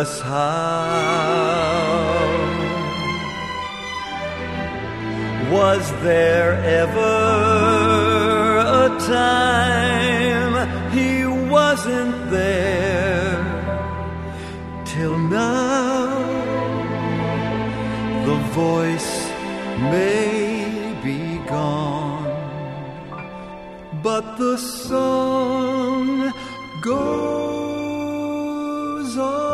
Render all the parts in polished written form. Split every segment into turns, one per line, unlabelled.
us how. Was there ever a time he wasn't there? Till now, the voice may be gone, but the song goes on.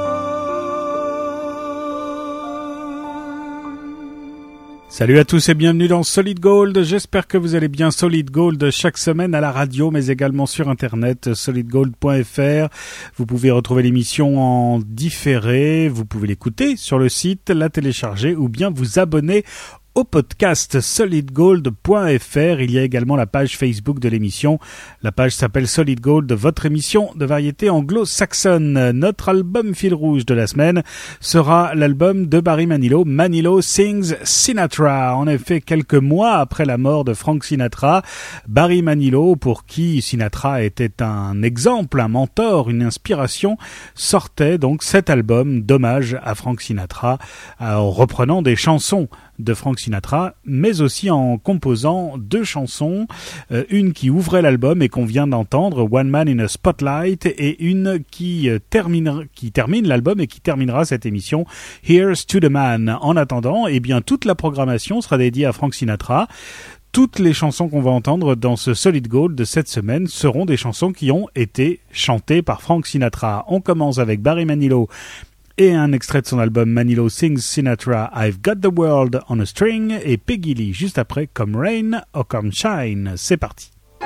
Salut à tous et bienvenue dans Solid Gold. J'espère que vous allez bien. Solid Gold chaque semaine à la radio, mais également sur internet, solidgold.fr. Vous pouvez retrouver l'émission en différé, vous pouvez l'écouter sur le site, la télécharger ou bien vous abonner au podcast solidgold.fr. Il y a également la page Facebook de l'émission. La page s'appelle Solid Gold, votre émission de variété anglo-saxonne. Notre album fil rouge de la semaine sera l'album de Barry Manilow, Manilow Sings Sinatra. En effet, quelques mois après la mort de Frank Sinatra, Barry Manilow, pour qui Sinatra était un exemple, un mentor, une inspiration, sortait donc cet album d'hommage à Frank Sinatra, en reprenant des chansons de Frank Sinatra, mais aussi en composant deux chansons, une qui ouvrait l'album et qu'on vient d'entendre, One Man in a Spotlight, et une qui termine l'album et qui terminera cette émission, Here's to the Man. En attendant, eh bien, toute la programmation sera dédiée à Frank Sinatra. Toutes les chansons qu'on va entendre dans ce Solid Gold de cette semaine seront des chansons qui ont été chantées par Frank Sinatra. On commence avec Barry Manilow et un extrait de son album Manilow Sings Sinatra, I've Got the World on a String, et Peggy Lee juste après, Come Rain or Come Shine. C'est parti.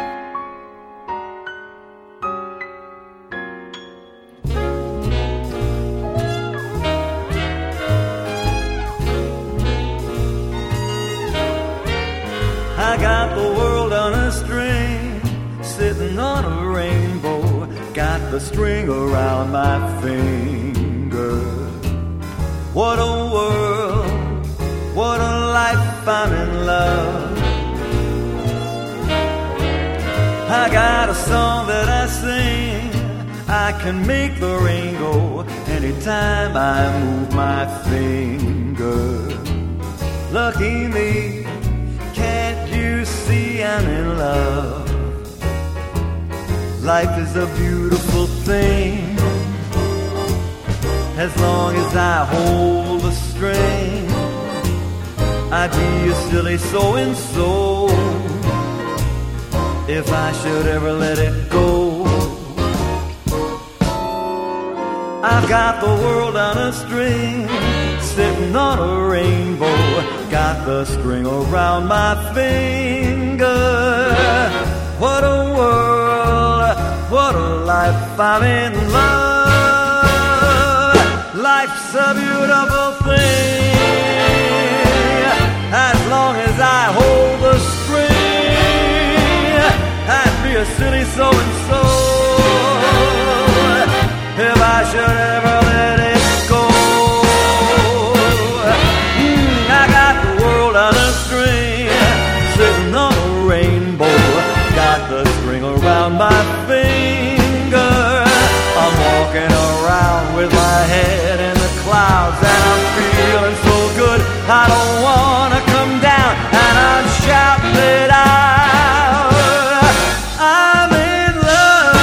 I got the world on a string, sitting on a rainbow, got the string around my finger. What a world, what a life, I'm in love. I got a song that I sing, I can make the rain go anytime I move my finger. Lucky me, can't you see I'm in love? Life is a beautiful thing, as long as I hold the string. I'd be a silly so-and-so if I should ever let it go. I've got the world on a string, sitting on a rainbow, got the string around my finger. What a world, what a life, I'm in love. Life's a beautiful thing, as long as I hold the string. I'd be a silly so-and-so if I should ever let it go. I got the world on a string, sitting on a rainbow, got the string around my finger. I'm walking around with my head in the clouds, and I'm feeling so good, I don't wanna come down, and I'm shouting it out, I'm in love.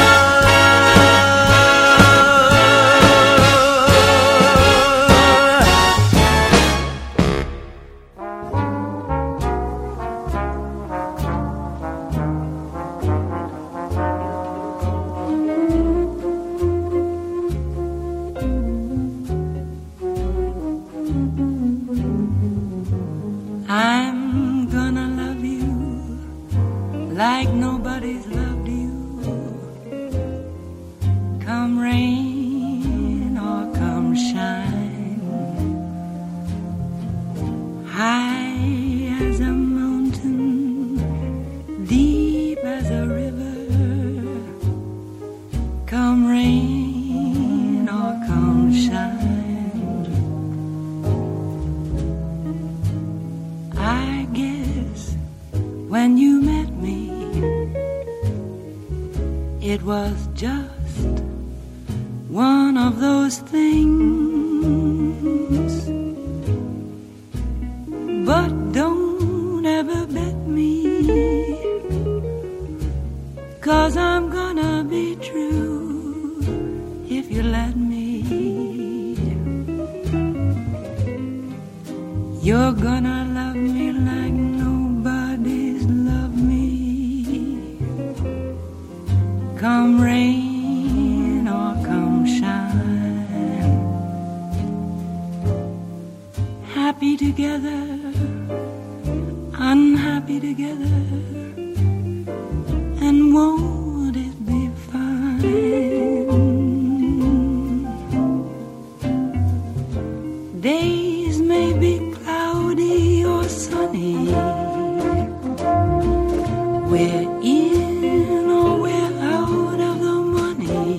I'm gonna love you like nobody's loved you. Come rain or come shine, high as a mountain, deep as a river. Come rain or come shine, I guess when you met me, it was just one of those things. But don't ever bet me, 'cause I'm gonna be true if you let me. You're gonna love me like nobody's loved me, come rain or come shine. Happy together, unhappy together, and won't it be fine? Days may be cloudy or sunny, we're in or we're out of the money.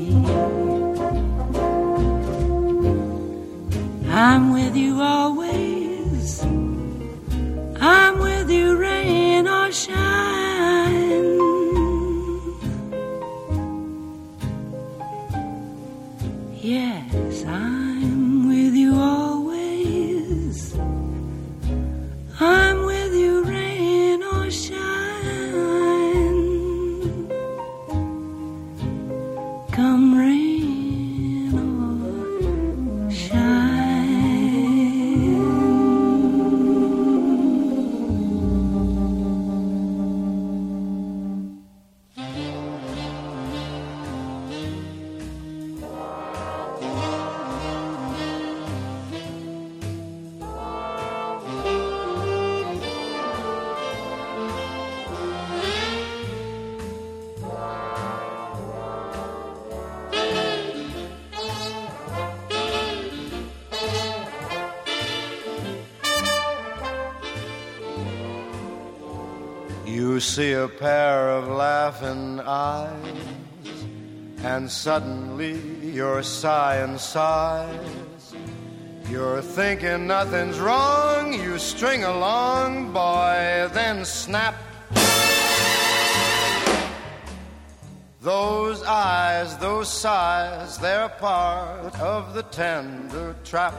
I'm with you always, I'm with you rain or shine. Yes, I'm with you always, I'm with you rain or shine. Come rain or shine.
You see a pair of laughing eyes, and suddenly you're sighing sighs. You're thinking nothing's wrong, you string along, boy, then snap. Those eyes, those sighs, they're part of the tender trap.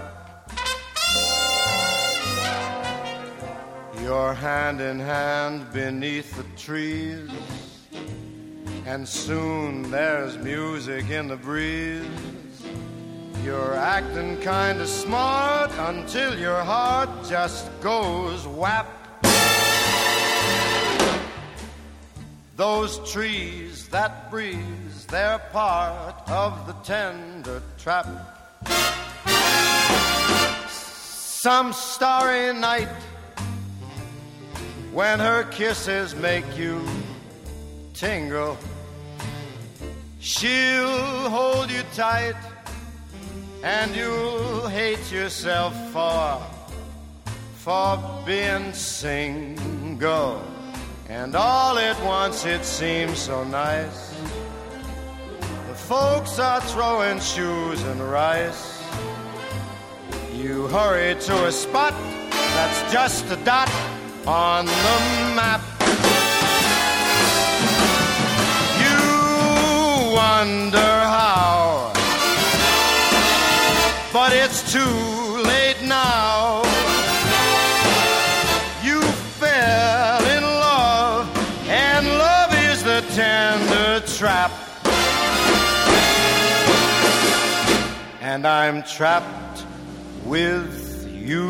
You're hand in hand beneath the trees, and soon there's music in the breeze. You're acting kinda smart until your heart just goes whap. Those trees, that breeze, they're part of the tender trap. Some starry night, when her kisses make you tingle, she'll hold you tight, and you'll hate yourself for being single. And all at once it seems so nice, the folks are throwing shoes and rice. You hurry to a spot that's just a dot on the map. You wonder how, but it's too late now. You fell in love, and love is the tender trap. And I'm trapped with you.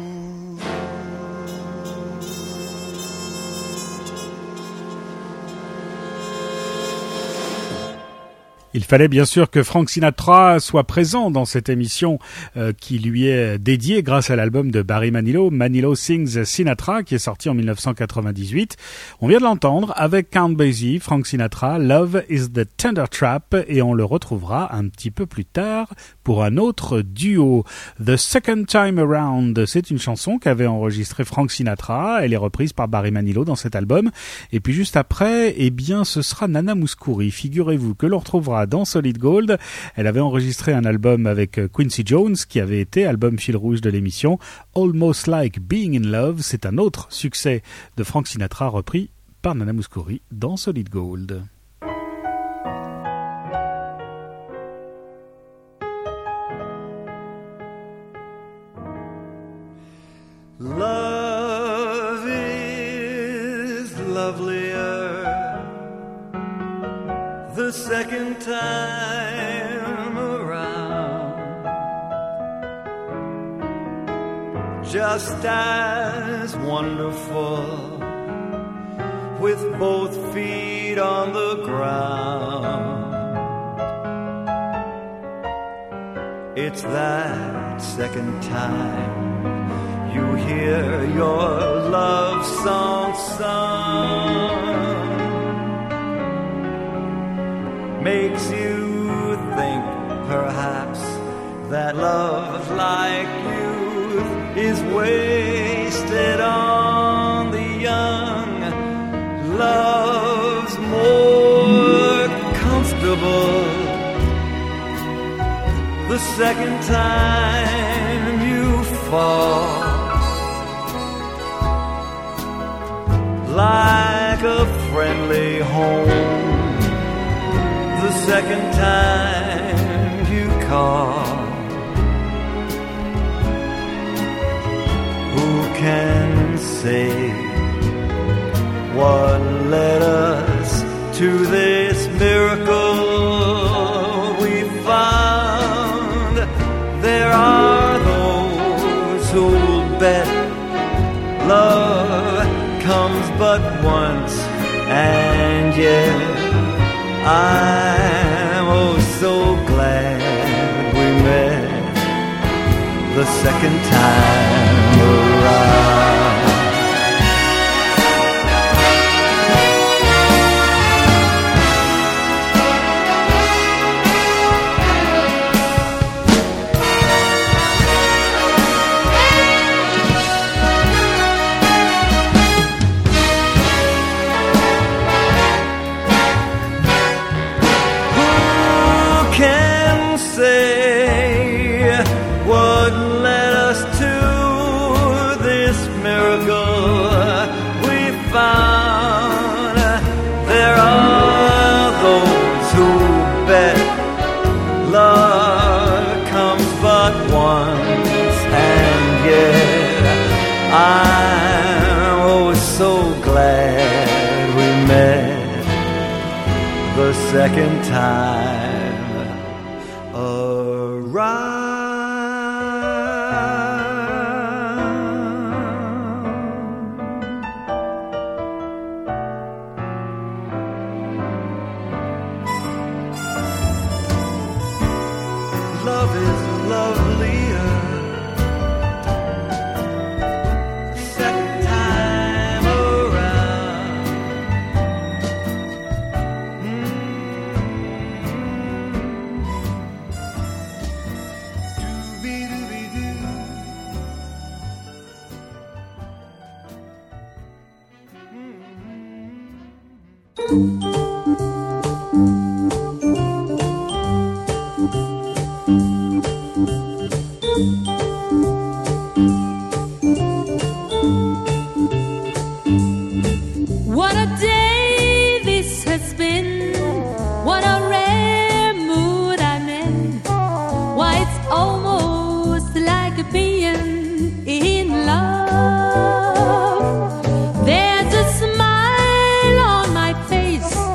Il fallait bien sûr que Frank Sinatra soit présent dans cette émission qui lui est dédiée grâce à l'album de Barry Manilow, Manilow Sings Sinatra, qui est sorti en 1998. On vient de l'entendre avec Count Basie, Frank Sinatra, Love is the Tender Trap, et on le retrouvera un petit peu plus tard pour un autre duo. The Second Time Around, c'est une chanson qu'avait enregistrée Frank Sinatra, elle est reprise par Barry Manilow dans cet album, et puis juste après, eh bien ce sera Nana Mouskouri, figurez-vous que l'on retrouvera dans Solid Gold. Elle avait enregistré un album avec Quincy Jones qui avait été album fil rouge de l'émission. Almost Like Being in Love, c'est un autre succès de Frank Sinatra repris par Nana Mouskouri dans Solid Gold.
lovelier the second time around. Just as wonderful with both feet on the ground. It's that second time you hear your love song sung. Makes you think perhaps that love like youth is wasted on the young. Love's more comfortable the second time you fall, like a friendly home the second time you call. Who can say what led us to this miracle we found? There are those who'll bet love comes but once, and yet I'm oh so glad we met the second time around. I'm oh so glad we met the second time around. Love is lovelier
What a day this has been. What a rare mood I'm in. Why, it's almost like being in love. There's a smile on my face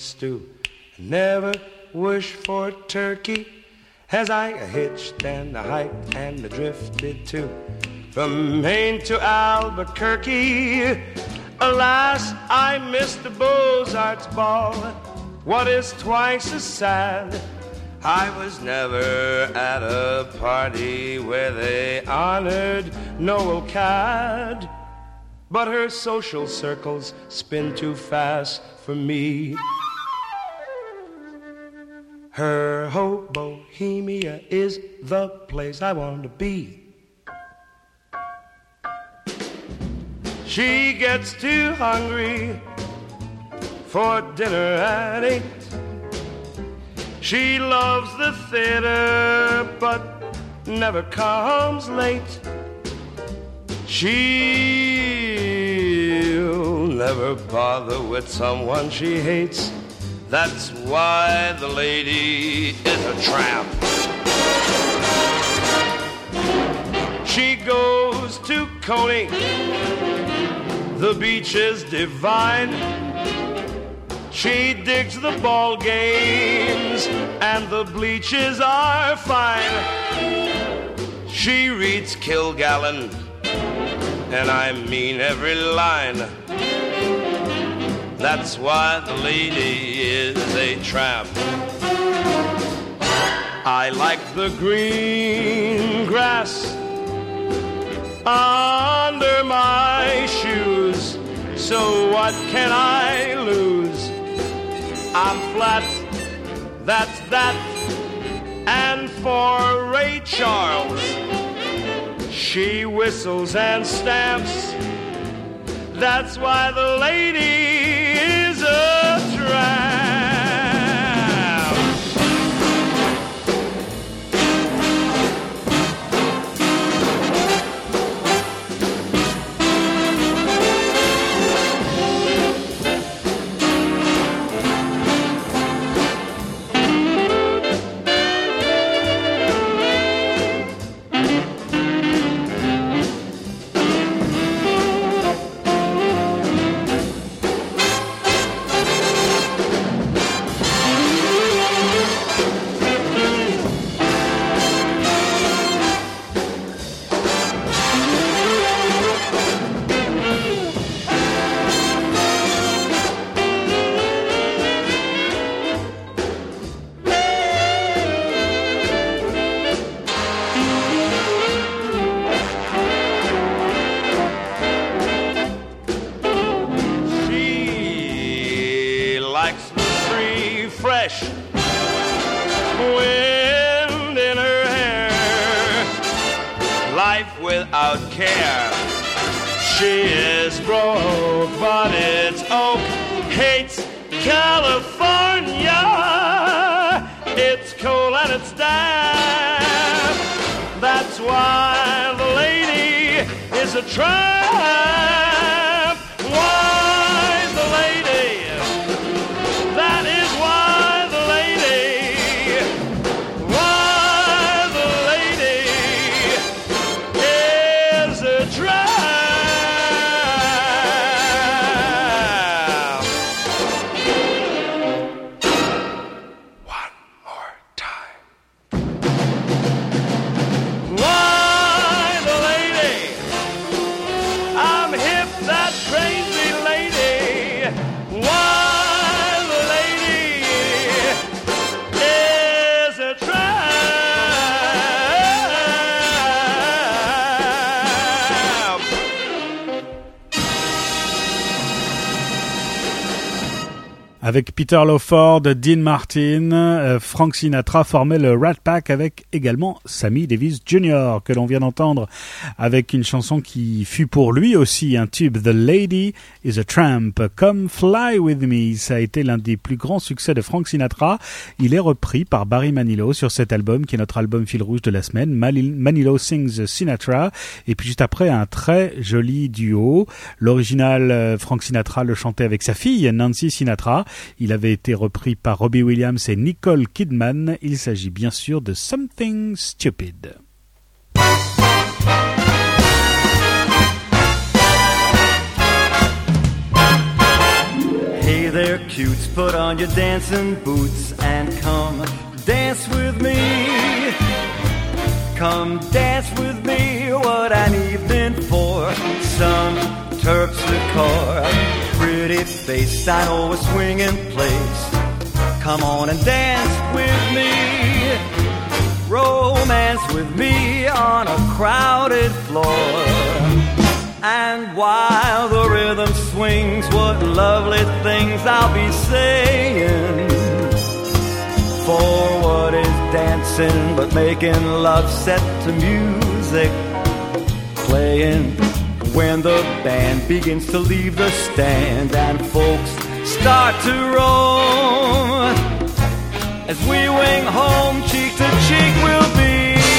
stew. Never wish for turkey, as I hitched and I hiked and I drifted too. From Maine to Albuquerque, alas, I missed the Beaux-Arts ball. What is twice as sad, I was never at a party where they honored Noel Cad. But her social circles spin too fast for me. Her Bohemia is the place I want to be. She gets too hungry for dinner at 8. She loves the theater but never comes late. She'll never bother with someone she hates. That's why the lady is a tramp. She goes to Coney, the beach is divine. She digs the ball games and the bleachers are fine. She reads Kilgallen, and I mean every line. That's why the lady is a tramp. I like the green grass under my shoes, so what can I lose? I'm flat, that's that. And for Ray Charles, she whistles and stamps. That's why the lady is a tramp. Wind in her hair, life without care. She is broke, but it's oak. Hates California, it's cold and it's damp. That's why the lady is a tramp. Why the lady? That is why the lady, why the lady is a tramp. One more time. Why the lady? I'm hip, that crazy lady. Why?
Avec Peter Lawford, Dean Martin, Frank Sinatra formait le Rat Pack avec également Sammy Davis Jr. que l'on vient d'entendre avec une chanson qui fut pour lui aussi un tube, The Lady is a Tramp. Come Fly With Me, ça a été l'un des plus grands succès de Frank Sinatra. Il est repris par Barry Manilow sur cet album qui est notre album fil rouge de la semaine, Manilow Sings Sinatra. Et puis juste après, un très joli duo. L'original, Frank Sinatra le chantait avec sa fille, Nancy Sinatra. Il avait été repris par Robbie Williams et Nicole Kidman. Il s'agit bien sûr de Something Stupid.
Hey there, cutes, put on your dancing boots and come dance with me. Come dance with me, what an evening for some Turks liqueur. Pretty face, I know a swinging place. Come on and dance with me. Romance with me on a crowded floor. And while the rhythm swings, what lovely things I'll be saying. For what is dancing but making love set to music playing when the band begins to leave the stand and folks start to roam. As we wing home, cheek to cheek we'll be.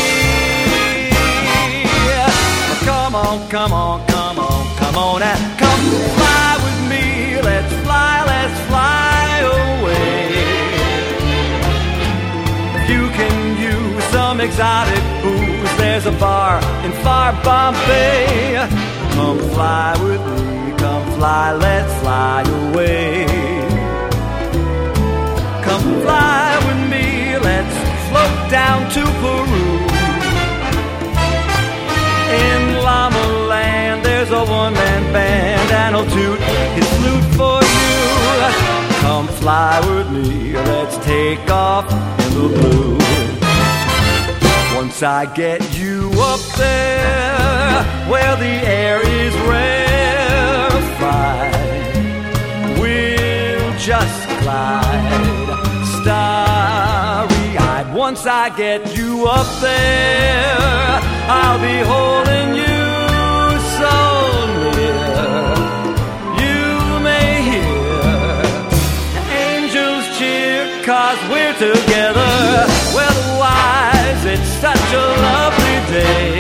Come on, come on, come on, come on and come fly with me. Let's fly away. If you can use some exotic booze, there's a bar in far Bombay. Come fly with me, come fly, let's fly away. Come fly with me, let's float down to Peru. In Llama Land, there's a one-man band, and he'll toot his flute for you. Come fly with me, let's take off in the blue. Once I get you up there, where the air is rarefied, we'll just glide, starry-eyed. Once I get you up there, I'll be holding you so near. You may hear the angels cheer, 'cause we're together. Weatherwise, it's such a lovely day.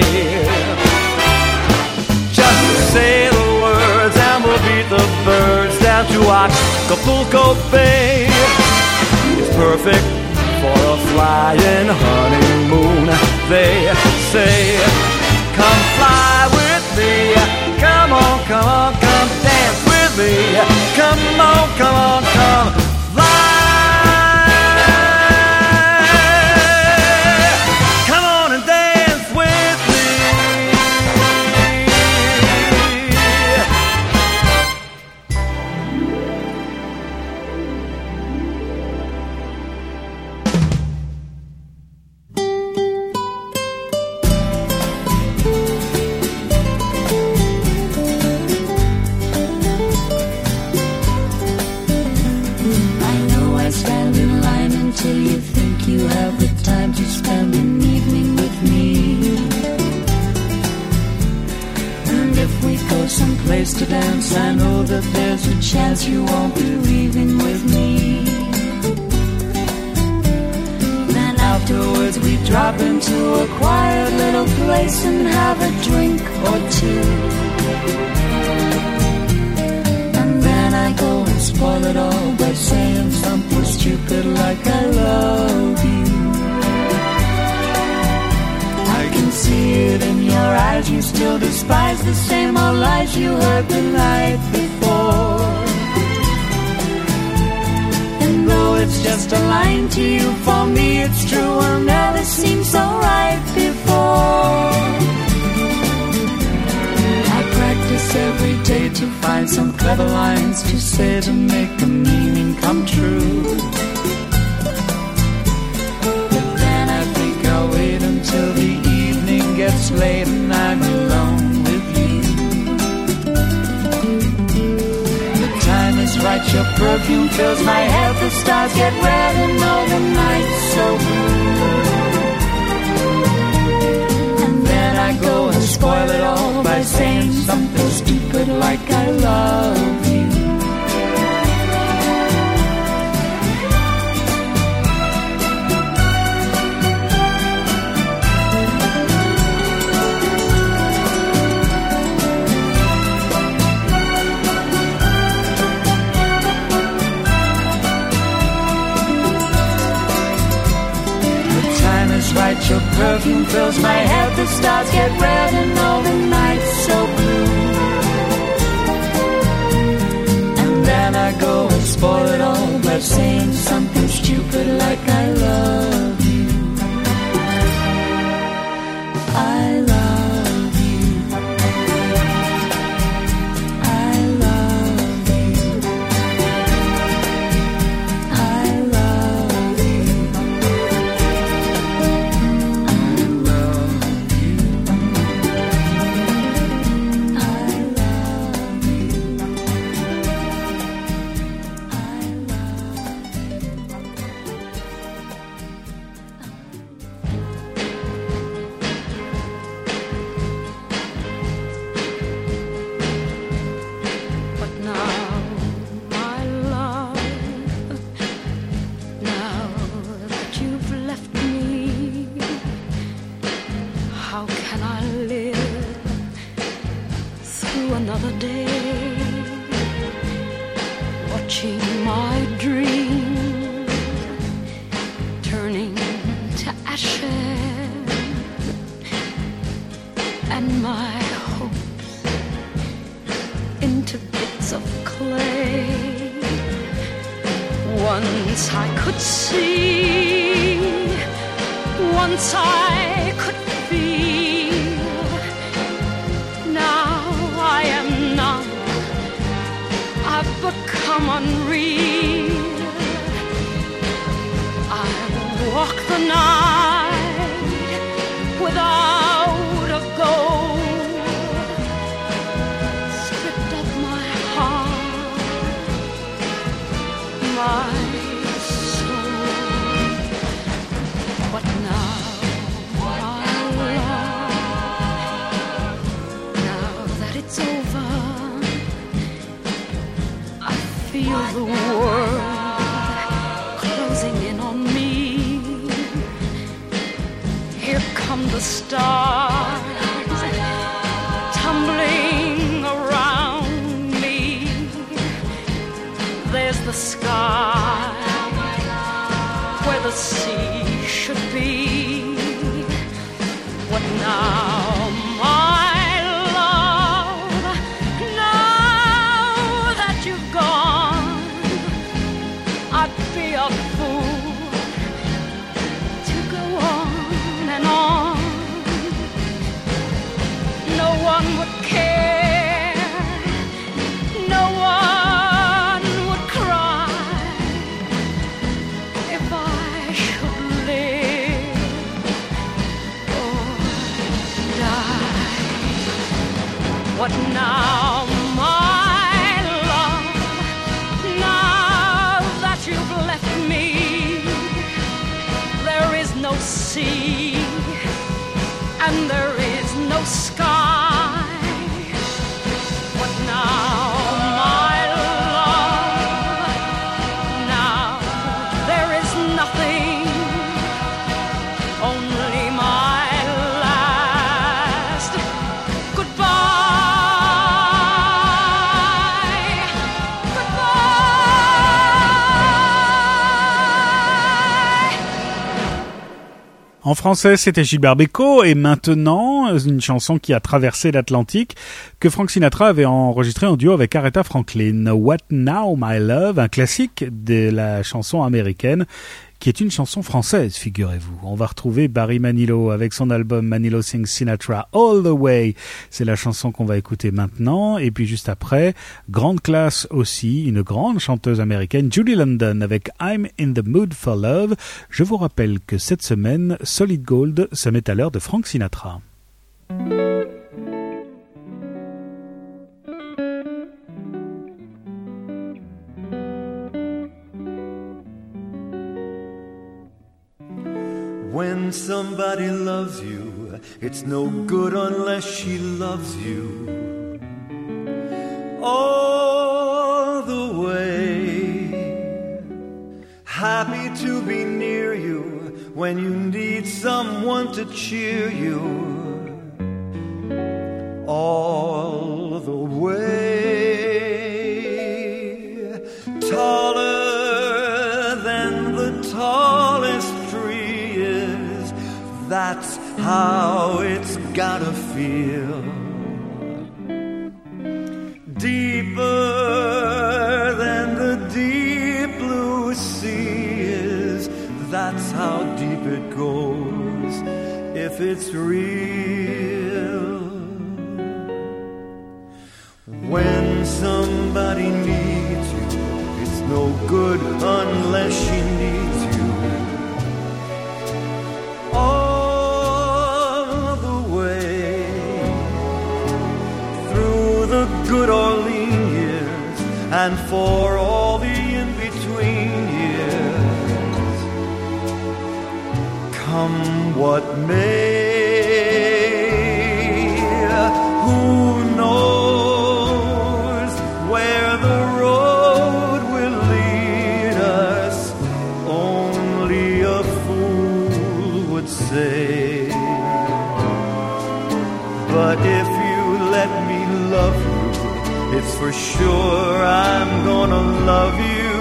Just say the words and we'll beat the birds down to Acapulco Bay. It's perfect for a flying honeymoon, they say. Come fly with me, come on, come on, come dance with me. Come on, come on, come fly. Come on and dance with me.
Someplace to dance, I know that there's a chance you won't be leaving with me. Then afterwards we drop into a quiet little place and have a drink or two. And then I go and spoil it all by saying something stupid like I love you. I can see it in your eyes, you still despise the same old lies you heard the night before. And though it's just a line to you, for me it's true, will never seem so right before. I practice every day to find some clever lines to say to make the meaning come true. But then I think I'll wait until the evening gets late and I'm alone with you. The time is right, your perfume fills my head, the stars get red and all the night's so blue. And then I go and spoil it all by saying something stupid like I love you. Right, your perfume fills my head, the stars get red and all the night's so blue. And then I go and spoil
and my hopes into bits of clay. Once I could see, once I could feel. Now I am numb, I've become unreal. I walk the night without a goal, stripped of my heart, my soul. But now my love, now that it's over, I feel the world closing in on me. Here come the stars tumbling around me. There's the sky where the sea should be. What now, my love? Now that you've gone, I'd be a fool to go on and on. No one would care, no one would cry if I should live or die. What now, my love? Now that you've left me, there is no sea and there is no sky. What now, my love? Now there is nothing, only my last goodbye. Goodbye.
En français, c'était Gilbert Bécaud, et maintenant, une chanson qui a traversé l'Atlantique, que Frank Sinatra avait enregistrée en duo avec Aretha Franklin. What Now, My Love, un classique de la chanson américaine, qui est une chanson française, figurez-vous. On va retrouver Barry Manilow avec son album Manilow Sings Sinatra All the Way. C'est la chanson qu'on va écouter maintenant. Et puis juste après, grande classe aussi, une grande chanteuse américaine, Julie London avec I'm in the Mood for Love. Je vous rappelle que cette semaine, Solid Gold se met à l'heure de Frank Sinatra.
When somebody loves you, it's no good unless she loves you all the way. Happy to be near you when you need someone to cheer you all the way. Taller than the tallest, that's how it's gotta feel. Deeper than the deep blue sea is, that's how deep it goes if it's real. When somebody needs you, it's no good unless she needs you. Good or lean years, and for all the in-between years, come what may, who knows where the road will lead us, only a fool would say. But if you let me love you, it's for sure I'm gonna love you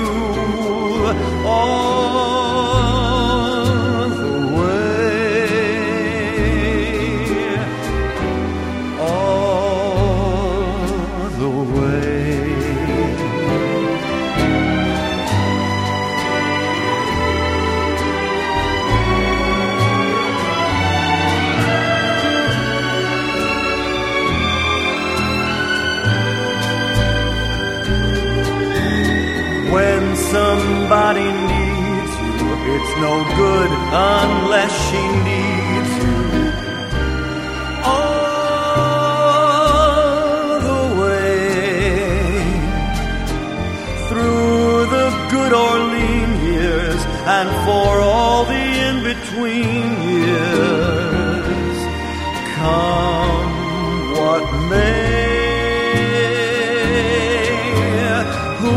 all the way. no good unless she needs you. All the way through the good or lean years, and for all the in-between years, come what may. Who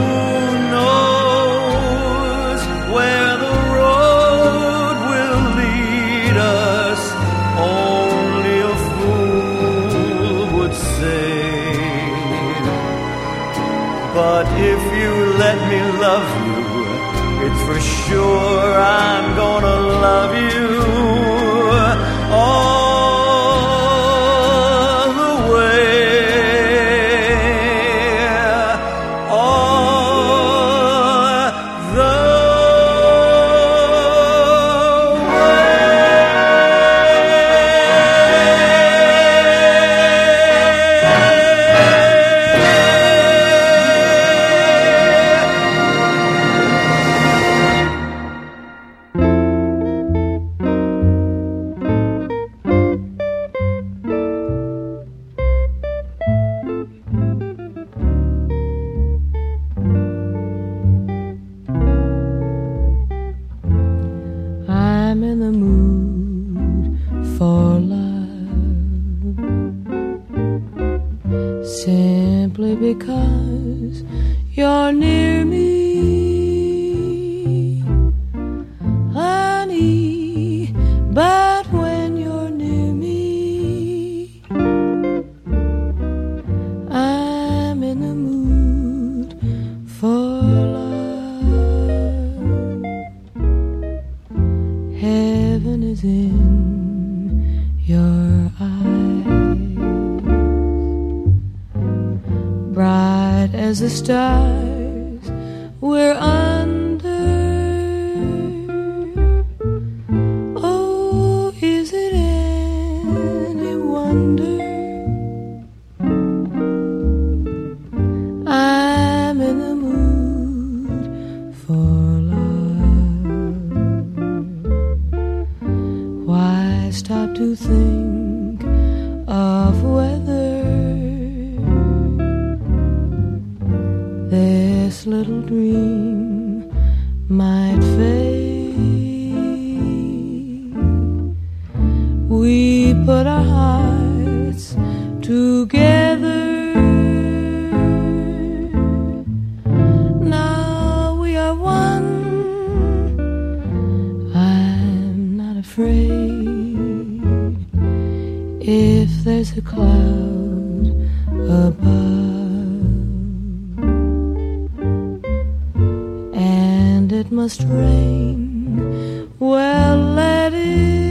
knows where the road will lead us? Only a fool would say. But if you let me love you, it's for sure I'm gonna love you all the way.
I'm in the mood for love, simply because you're near me, honey. But when you're near me, I'm in the mood for love. Heaven is in your eyes, bright as the stars we're under. Oh, is it any wonder I'm in the mood for love? Why stop to think of whether this little dream might fade? We put our hearts together. Now we are one. I'm not afraid if there's a cloud above, and it must rain. Well, let it.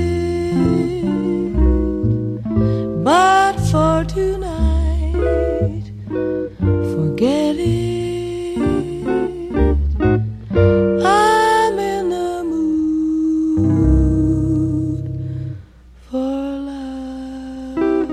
But for tonight, forget it. I'm in the mood for love.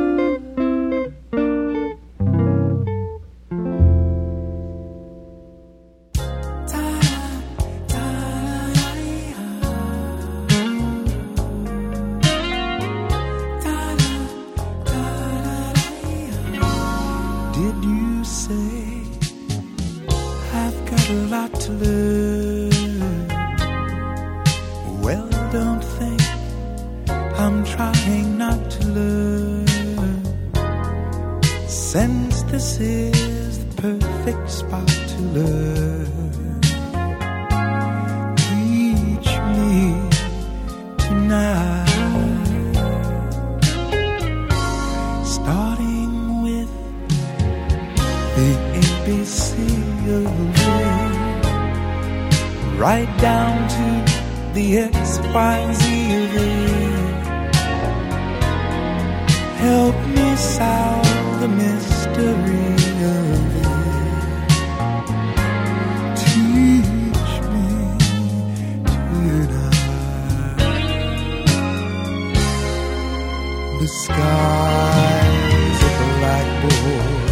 Did you say I've got a lot to learn? Well, don't think I'm trying not to learn, since this is the perfect spot to learn. Teach me tonight, starting with the ABC of love, right down to the XYZ of it. Help me solve the mystery of it. Teach me tonight. The sky's a blackboard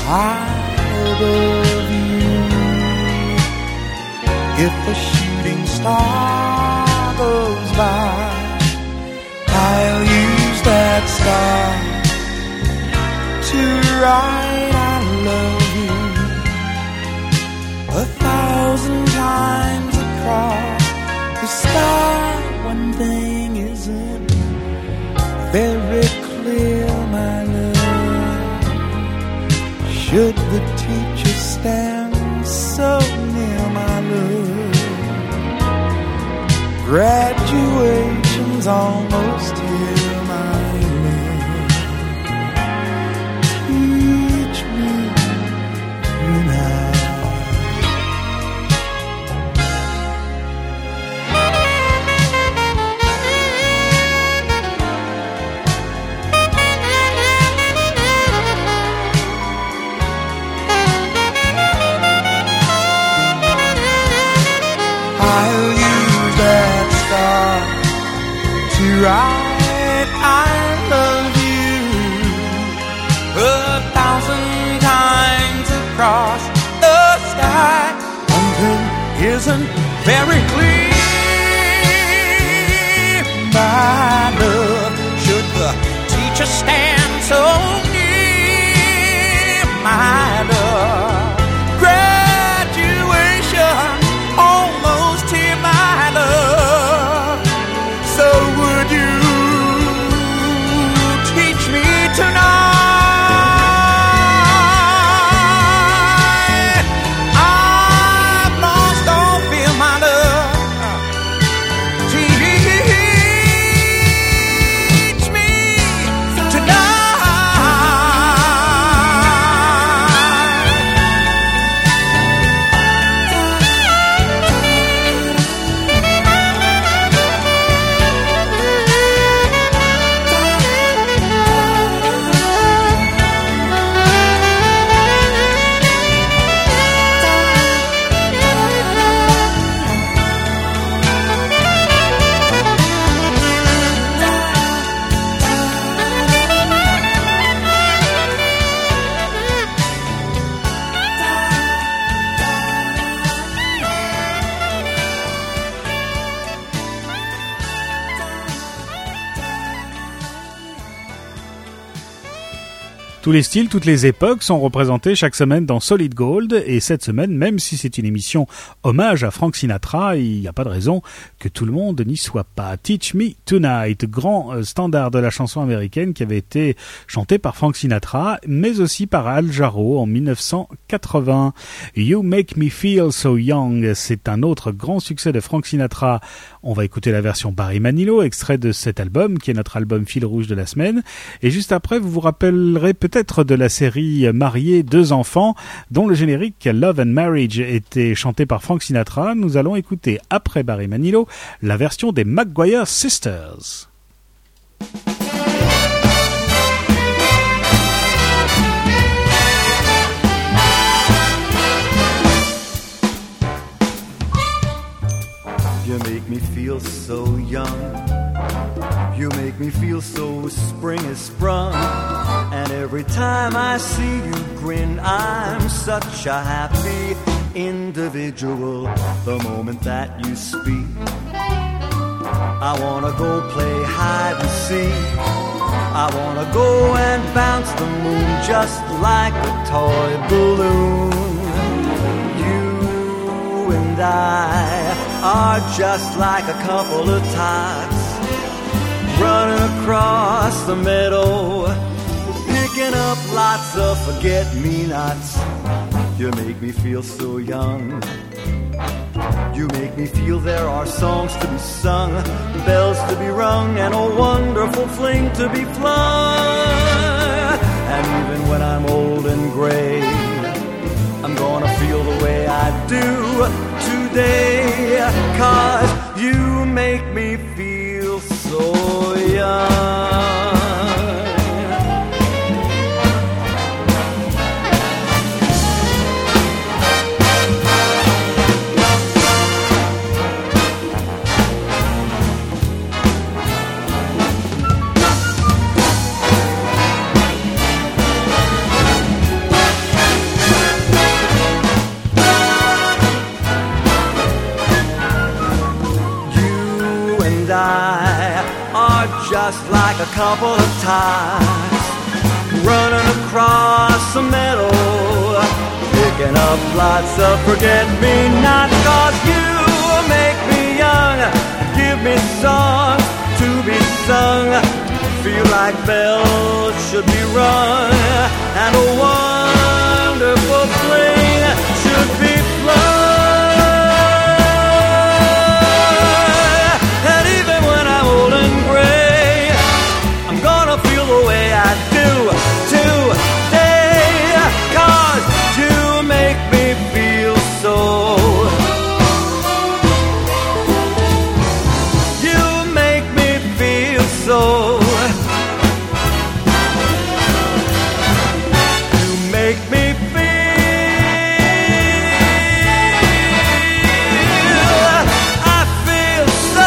high above you. If a shooting star goes by, I'll use that star to write I love you 1,000 times across the sky. One thing isn't very clear, my love. Should the teacher stand so near, my love? Graduation's almost here, my love. Teach me tonight. I'll use that star to write I love you 1,000 times across the sky. One thing isn't very clear, my love. Should the teacher stand so near, my love? Graduation almost here, my love. So would you teach me tonight? I've lost all fear, my love. Teach me tonight.
Tous les styles, toutes les époques sont représentés chaque semaine dans Solid Gold, et cette semaine, même si c'est une émission hommage à Frank Sinatra, il n'y a pas de raison que tout le monde n'y soit pas. Teach Me Tonight, grand standard de la chanson américaine qui avait été chanté par Frank Sinatra, mais aussi par Al Jarreau en 1980. You Make Me Feel So Young, c'est un autre grand succès de Frank Sinatra. On va écouter la version Barry Manilow, extrait de cet album, qui est notre album fil rouge de la semaine. Et juste après, vous vous rappellerez peut-être de la série Marié, 2 enfants, dont le générique Love and Marriage était chanté par Frank Sinatra. Nous allons écouter, après Barry Manilow, la version des McGuire Sisters.
You make me feel so young. You make me feel so spring is sprung. And every time I see you grin, I'm such a happy individual. The moment that you speak, I wanna go play hide and seek. I wanna go and bounce the moon just like a toy balloon. You and I are just like a couple of tots running across the meadow, picking up lots of forget-me-nots. You make me feel so young. You make me feel there are songs to be sung, bells to be rung, and a wonderful fling to be flung. And even when I'm old and gray, I'm gonna feel the way I do today, 'cause you make me feel so young. are just like a couple of ties running across a meadow, picking up lots of forget-me-not. 'Cause you make me young, give me songs to be sung, feel like bells should be rung, and a wonderful fling should be flung. And even when I'm old and gray, I'm gonna feel the way I do today, 'cause you make me feel so. You make me feel so. You make me feel, I feel so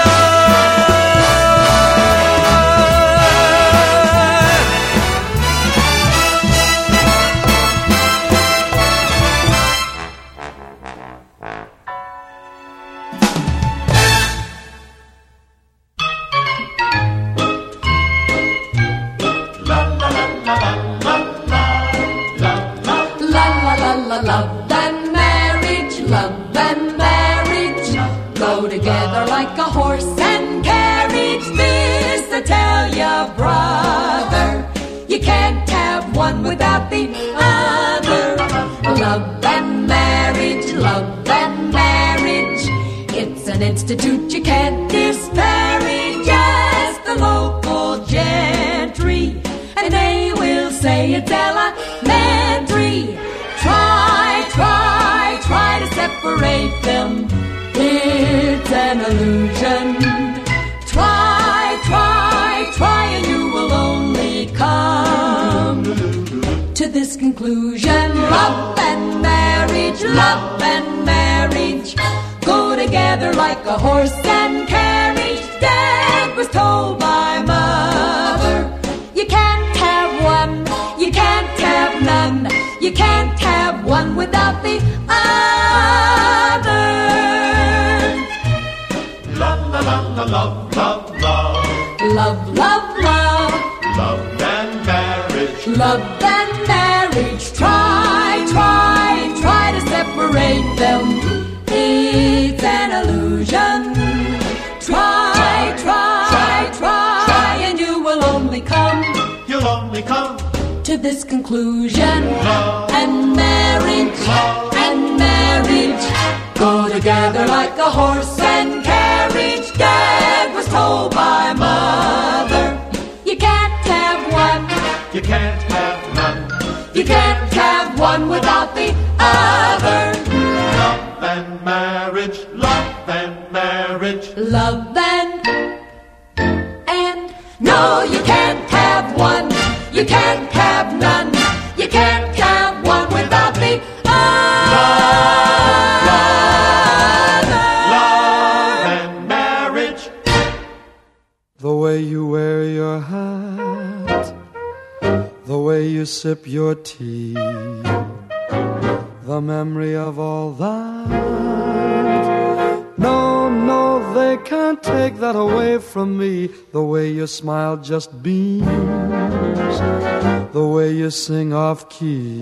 Love and marriage go together like a horse and carriage. This I tell ya, brother, you can't have one without the other. Love and marriage, it's an institute you can't disparage. As the local gentry, and they will say it's elementary. Try to separate them, it's an illusion. Try, and you will only come to this conclusion. Love and marriage go together like a horse and carriage. Dad was told by mother, you can't have one, you can't have none. You can't have one without the other.
Love, love, love, love, love, love.
Love, love, love.
Love and marriage.
Love and marriage. Try to separate them. It's an illusion. Try, and you will only come.
You'll only come
to this conclusion.
Love
and marriage go together like a horse and carriage. Dad was told by mother, you can't have one,
you can't have none.
You can't have one without the other.
Love and marriage, love and marriage.
Love and no, you can't have one, you can't have none. You can't have one without the other.
Love and marriage.
The way you wear your hat, the way you sip your tea, the memory of all that. No, they can't take that away from me. The way your smile just beams, the way you sing off key,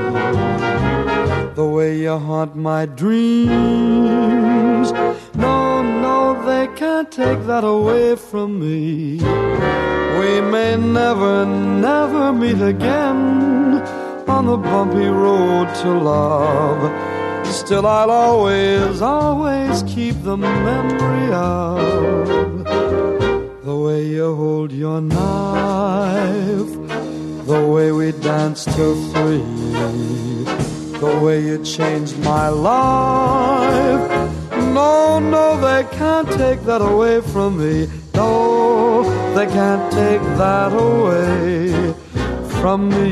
the way you haunt my dreams. No, they can't take that away from me. We may never meet again on the bumpy road to love. Still I'll always keep the memory of the way you hold your knife, the way we danced till 3, the way you changed my life. No, they can't take that away from me. No, they can't take that away from me.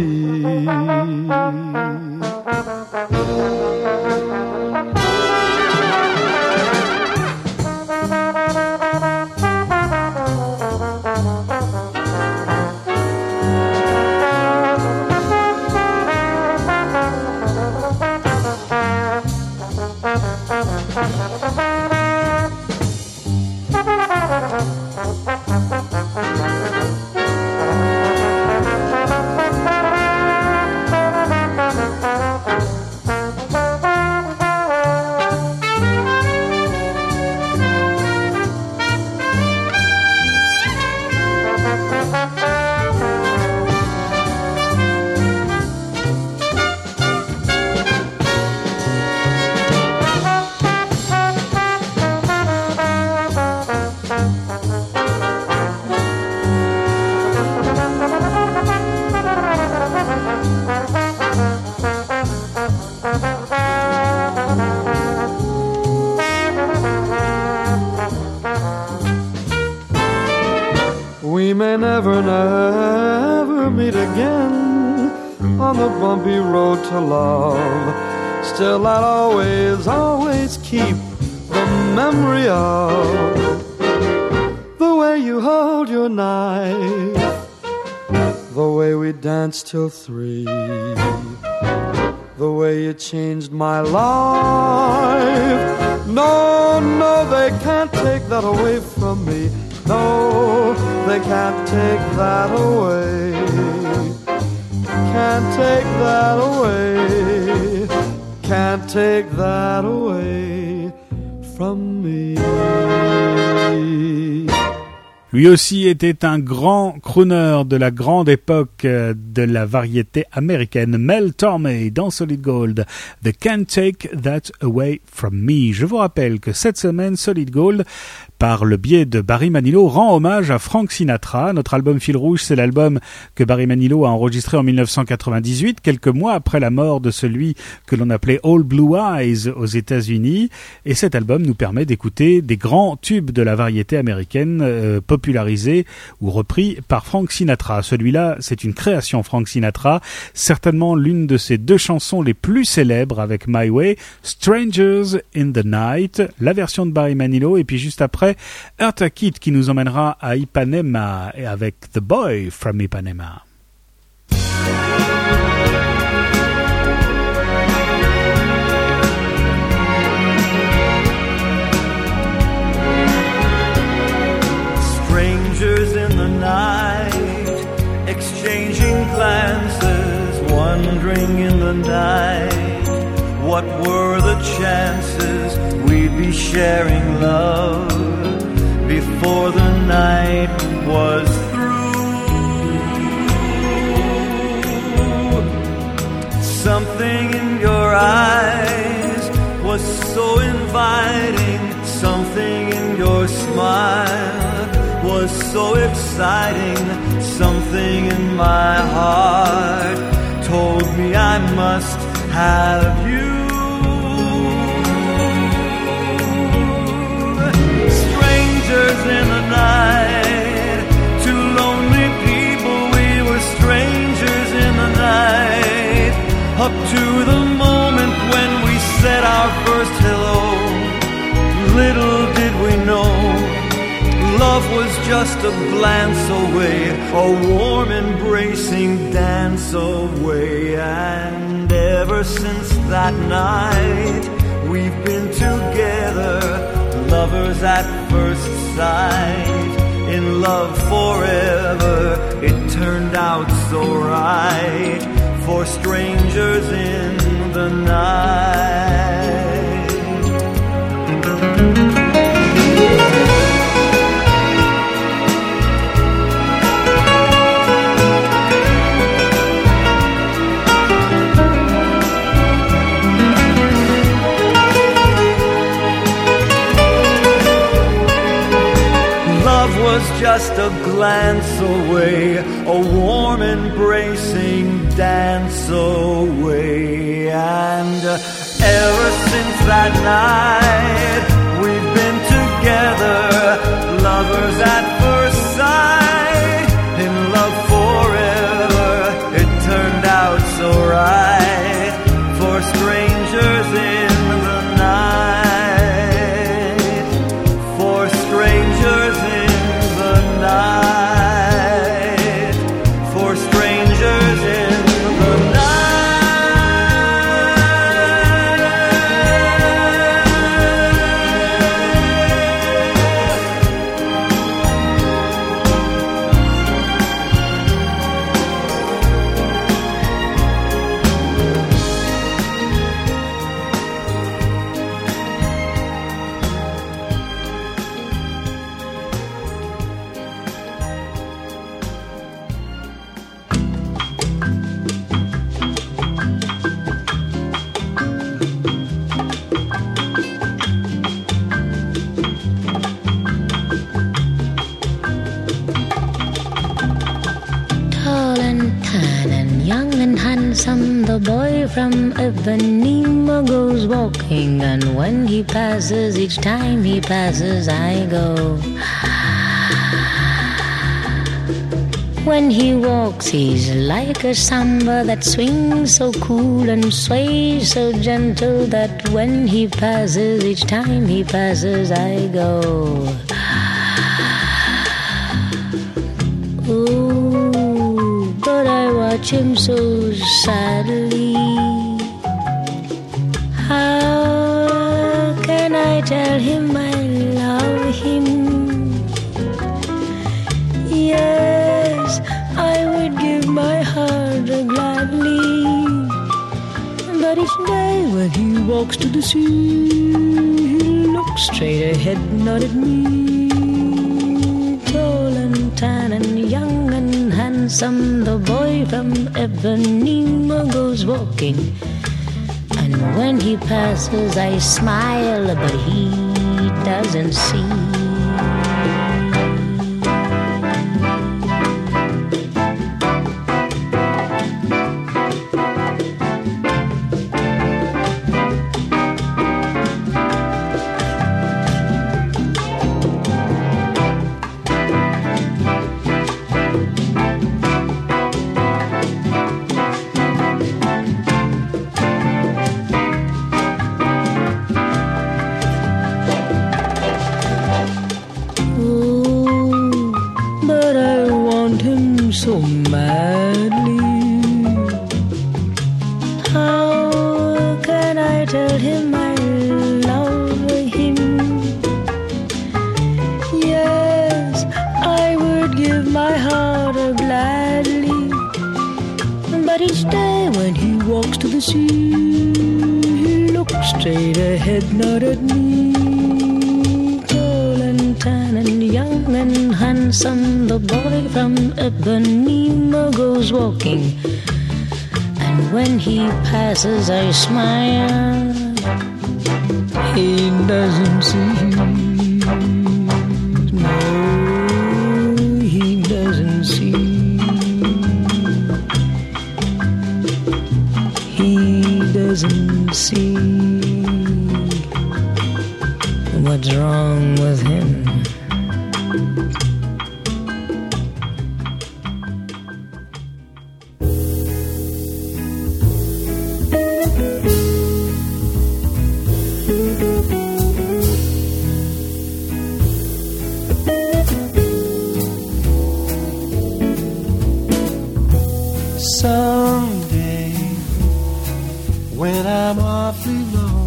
We may never, never meet again on the bumpy road to love. Still I'll always, always keep the memory of the way you hold your knife, the way we danced till 3, the way you changed my life. No, no, they can't take that away from me. No, they can't take that away. Can't take that away. Can't take that away from me.
Lui aussi était un grand crooner de la grande époque de la variété américaine, Mel Torme dans Solid Gold. They Can't Take That Away From Me. Je vous rappelle que cette semaine, Solid Gold, par le biais de Barry Manilow, rend hommage à Frank Sinatra. Notre album Fil Rouge, c'est l'album que Barry Manilow a enregistré en 1998, quelques mois après la mort de celui que l'on appelait All Blue Eyes aux États-Unis. Et cet album nous permet d'écouter des grands tubes de la variété américaine popularisés ou repris par Frank Sinatra. Celui-là, c'est une création Frank Sinatra, certainement l'une de ses 2 chansons les plus célèbres avec My Way, Strangers in the Night, la version de Barry Manilow, et puis juste après, Eartha Kitt qui nous emmènera à Ipanema et avec The Boy from Ipanema.
Strangers in the night, exchanging glances, wondering in the night, what were the chances we'd be sharing love before the night was through. Something in your eyes was so inviting, something in your smile was so exciting, something in my heart told me I must have you. Strangers in the night, 2 lonely people, we were strangers in the night, up to the moment when we said our first hello. Little did we know, love was just a glance away, a warm embracing dance away. And ever since that night, we've been together, lovers at first sight, in love forever. It turned out so right for strangers in the night. Was just a glance away, a warm embracing dance away. And ever since that night, we've been together, lovers at first sight, in love forever. It turned out so right for strangers in the night, for strangers in night, for strangers in the
The boy from Ipanema goes walking, and when he passes, each time he passes, I go. When he walks, he's like a samba that swings so cool and sways so gentle that when he passes, each time he passes, I go. Oh, but I watch him so sadly. How can I tell him I love him? Yes, I would give my heart gladly. But each day when he walks to the sea, he looks straight ahead, not at me. Tall and tan and young and handsome, the boy from Ipanema goes walking. And when he passes, I smile, but he doesn't see. So madly, how can I tell him I love him? Yes, I would give my heart gladly. But each day when he walks to the sea, he looks straight ahead, not at me. Tall and tan and young and handsome, the boy from Ipanema goes walking. And when he passes, I smile. He doesn't see. No, he doesn't see. He doesn't see what's wrong with him.
Someday, when I'm awfully low,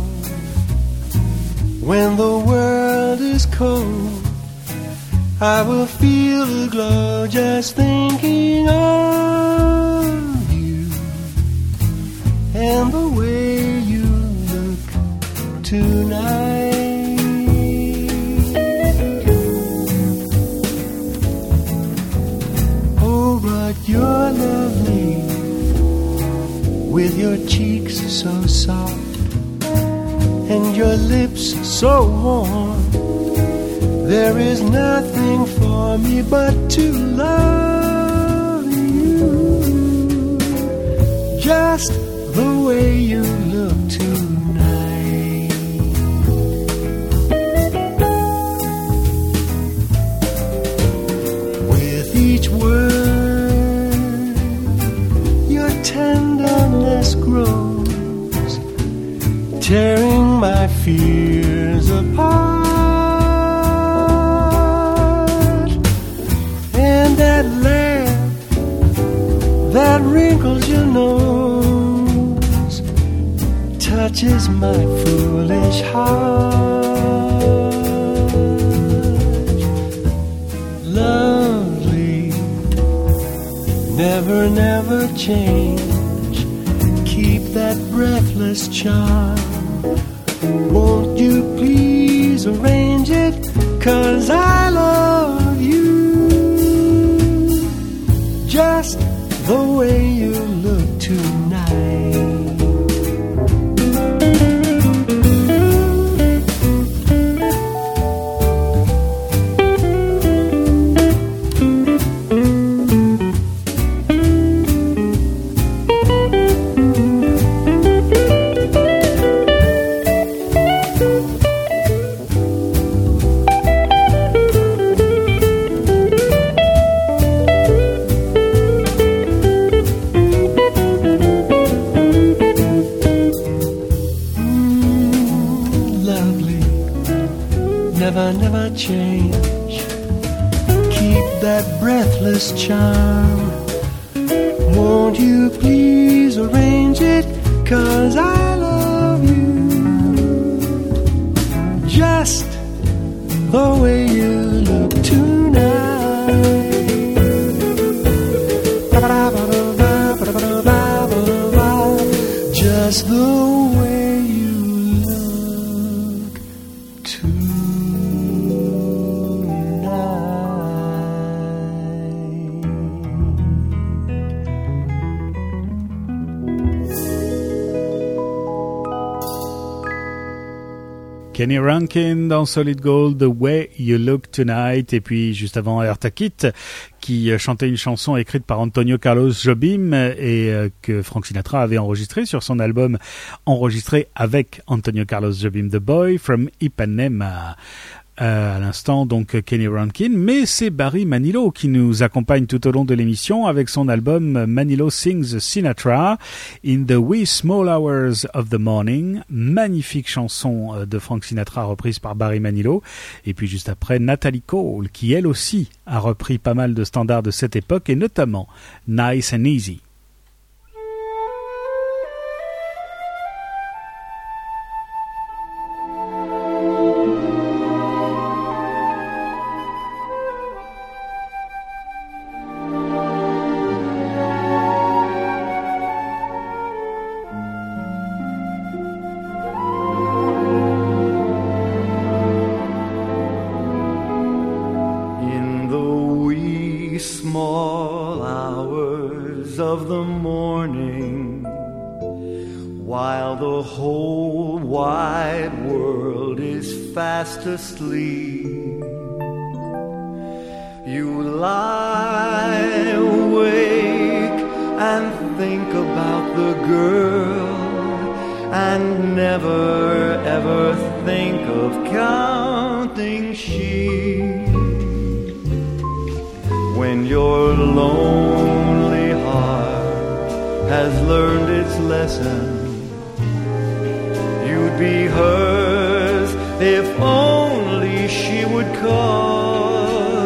when the world is cold, I will feel a glow just thinking of you and the way you look tonight. Oh, but you're lovely, with your cheeks so soft and your lips so warm. There is nothing for me but to love you, just the way you look tonight. With each word, your tenderness grows, tearing my fears apart. And that laugh that wrinkles your nose touches my foolish heart. Lovely, never, never change. Keep that breathless charm. Won't you please arrange it? 'Cause I love you, just the way you look tonight. change. Keep that breathless charm. Won't you please arrange it? 'Cause I love you just the way you look tonight. Just the way you look
Kenny Rankin dans Solid Gold, The Way You Look Tonight, et puis juste avant Eartha Kitt qui chantait une chanson écrite par Antonio Carlos Jobim et que Frank Sinatra avait enregistré sur son album enregistré avec Antonio Carlos Jobim, The Boy from Ipanema. À l'instant donc Kenny Rankin, mais c'est Barry Manilow qui nous accompagne tout au long de l'émission avec son album Manilow Sings Sinatra in the Wee Small Hours of the Morning, magnifique chanson de Frank Sinatra reprise par Barry Manilow, et puis juste après Natalie Cole qui elle aussi a repris pas mal de standards de cette époque et notamment Nice and Easy.
Asleep, you lie awake and think about the girl and never ever think of counting sheep. When your lonely heart has learned its lesson, you'd be hers if only she would call.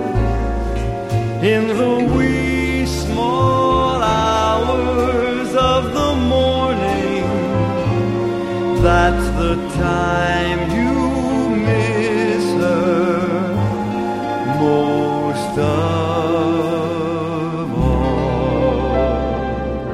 In the wee small hours of the morning, that's the time you miss her most of all.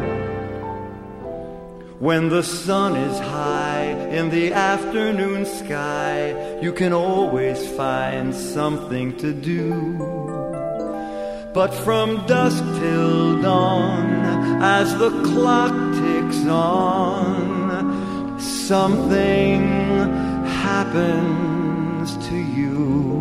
When the sun is high in the afternoon sky, you can always find something to do. But from dusk till dawn, as the clock ticks on, something happens to you.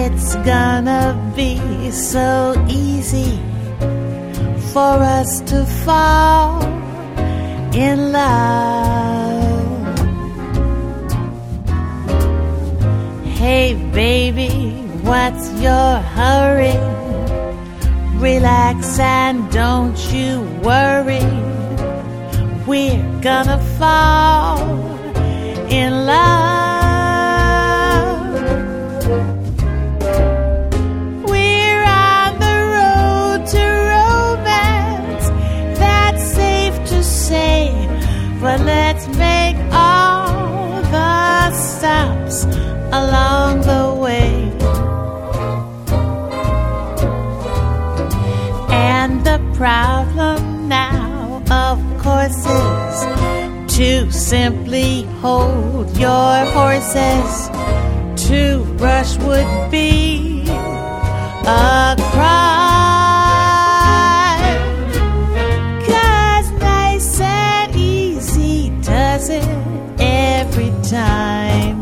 it's gonna be so easy for us to fall in love. Hey baby, what's your hurry? Relax and don't you worry. We're gonna fall in love. We're on the road to romance, that's safe to say, but let's make all the stops along the way. And the problem now, of course, is to simply hold your horses. To rush would be a crime, 'cause nice and easy does it every time.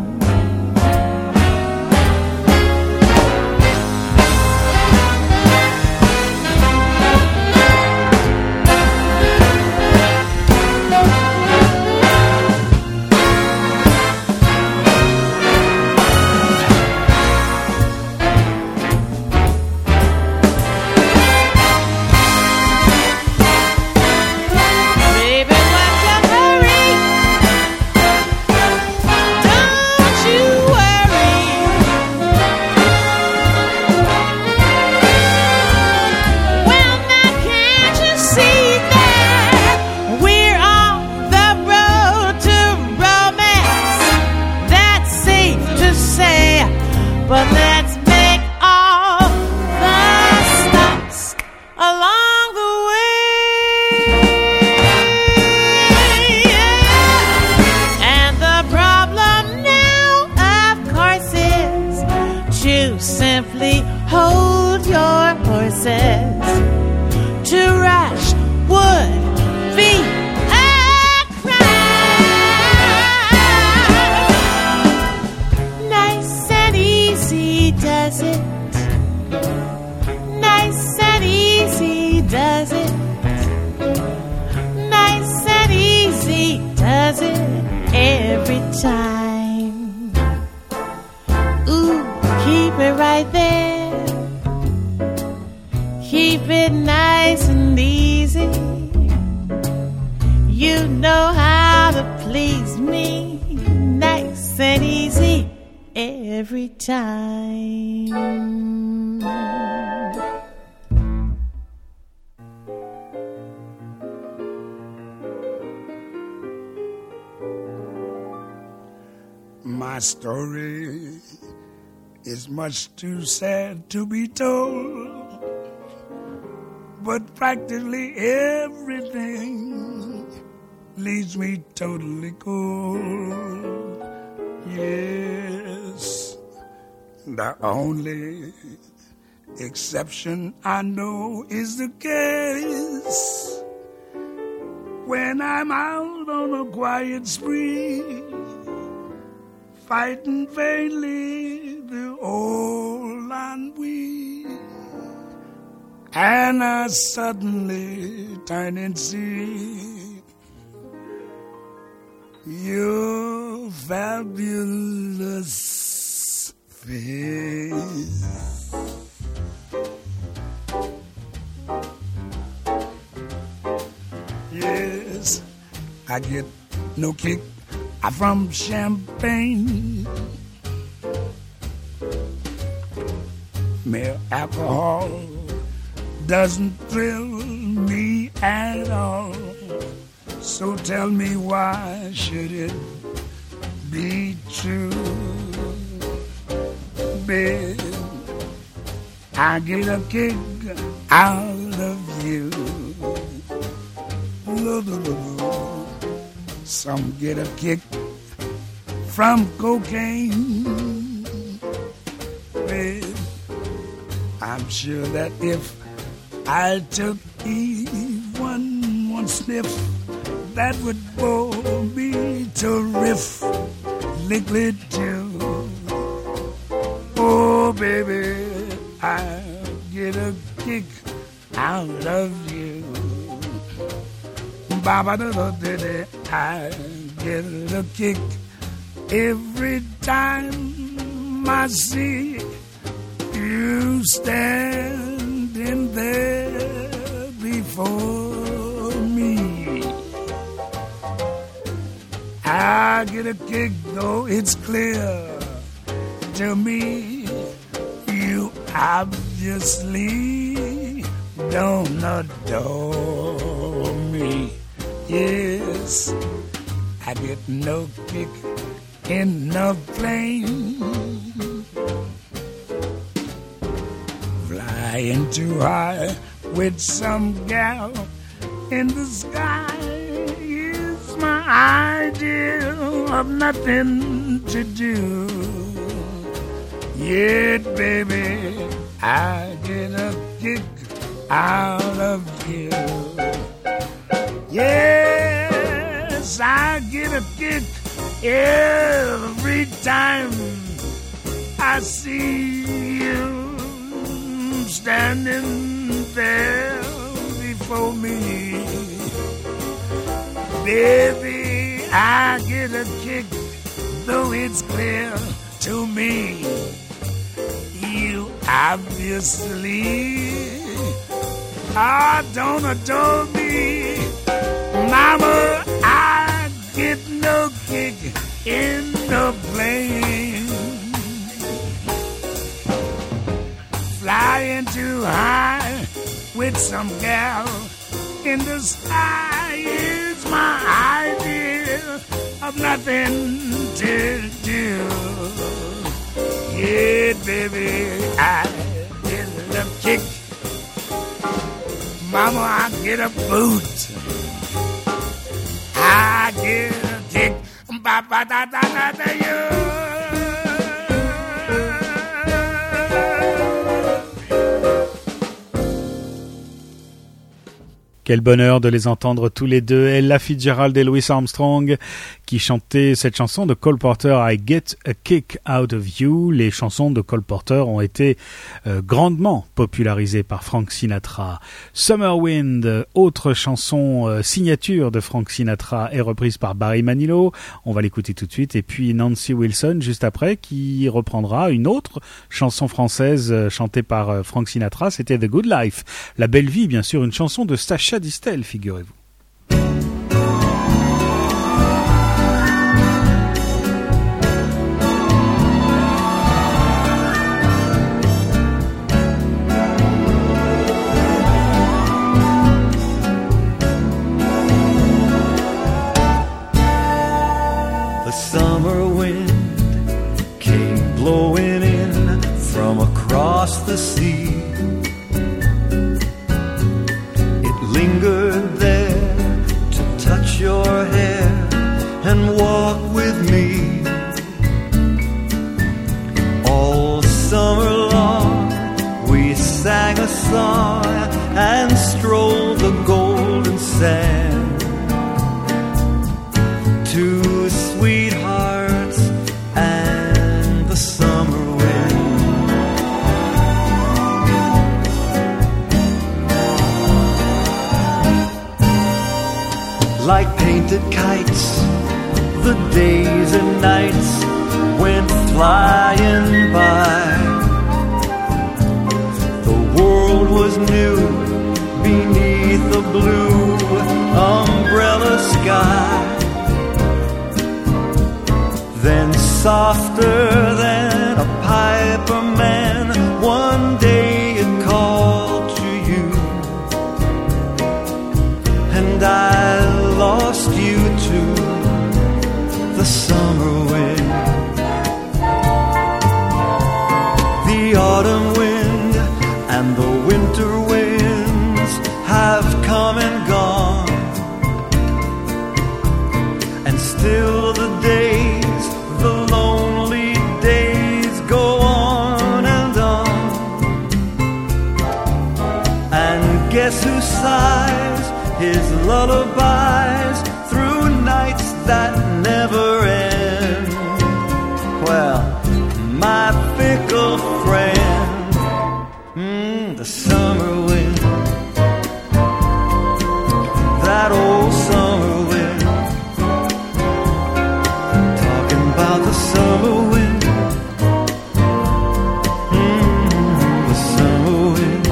But let's make all the stops along the way. And the problem now, of course, is to simply hold your horses. To rush would be a crime. Nice and easy does it. Nice and easy does it. Nice and easy does it every time. Ooh, keep it right there. Keep it nice and easy. You know how to please me. Nice and easy every time.
My story is much too sad to be told, but practically everything leaves me totally cold. Yes, the only exception I know is the case when I'm out on a quiet spree, fighting vainly the old ennui, and I suddenly turn and see your fabulous face. Yes, I get no kick from champagne. Mere alcohol doesn't thrill me at all. So tell me, why should it be true? Babe, I get a kick out of you. Some get a kick from cocaine. Babe, I'm sure that if I took even one sniff, that would bore me terrific. Liquid too. Oh, baby, I get a kick out of you. Ba-ba-da-da-da-da, I get a kick every time I see you standing there before me. I get a kick, though it's clear to me you obviously don't adore me. Yes, I get no kick in the plane, flying too high with some gal in the sky is my idea of nothing to do. Yet, baby, I get a kick out of you. Yes, I get a kick every time I see you standing there before me. Baby, I get a kick, though it's clear to me you obviously don't adore me. Mama, I get no kick in the plane, flying too high with some gal in the sky is my idea of nothing to do. Yeah, baby, I get a kick. Mama, I get a boot. I get a kick. Ba-ba-da-da-da-da-yo.
Quel bonheur de les entendre tous les deux, Ella Fitzgerald et Louis Armstrong, qui chantaient cette chanson de Cole Porter, I Get a Kick Out of You. Les chansons de Cole Porter ont été grandement popularisées par Frank Sinatra. Summer Wind, autre chanson signature de Frank Sinatra, est reprise par Barry Manilow. On va l'écouter tout de suite. Et puis Nancy Wilson, juste après, qui reprendra une autre chanson française chantée par Frank Sinatra. C'était The Good Life, La Belle Vie, bien sûr, une chanson de Sacha Distel, figurez-vous.
The summer wind came blowing in from across the sea. Lingered there to touch your hair and walk with me. All summer long we sang a song and strolled the golden sand. Two sweethearts and the summer like painted kites, the days and nights went flying by. The world was new beneath the blue umbrella sky. Then softer than a piper man, one day it called to you, and I lost you to the summer wind. The autumn wind and the winter winds have come and gone, and still the days, the lonely days go on and on. And guess who sighs his lullabies through nights that never end? Well, my fickle the summer wind, that old summer wind, talking about the summer wind, the summer wind.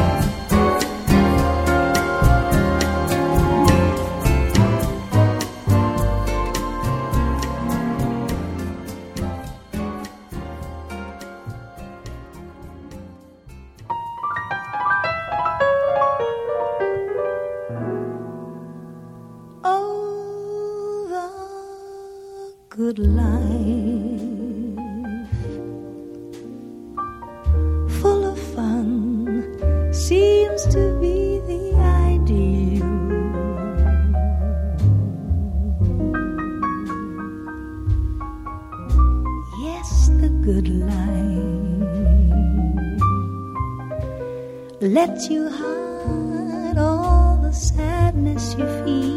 Good life, full of fun, seems to be the ideal. Yes, the good life lets you hide all the sadness you feel.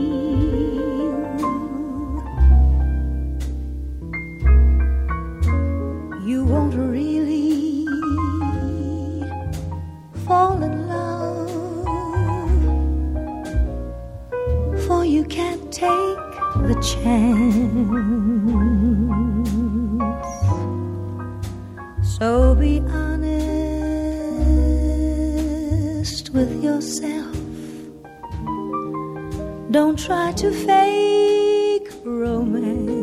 You won't really fall in love, for you can't take the chance. So be honest with yourself. Don't try to fake romance.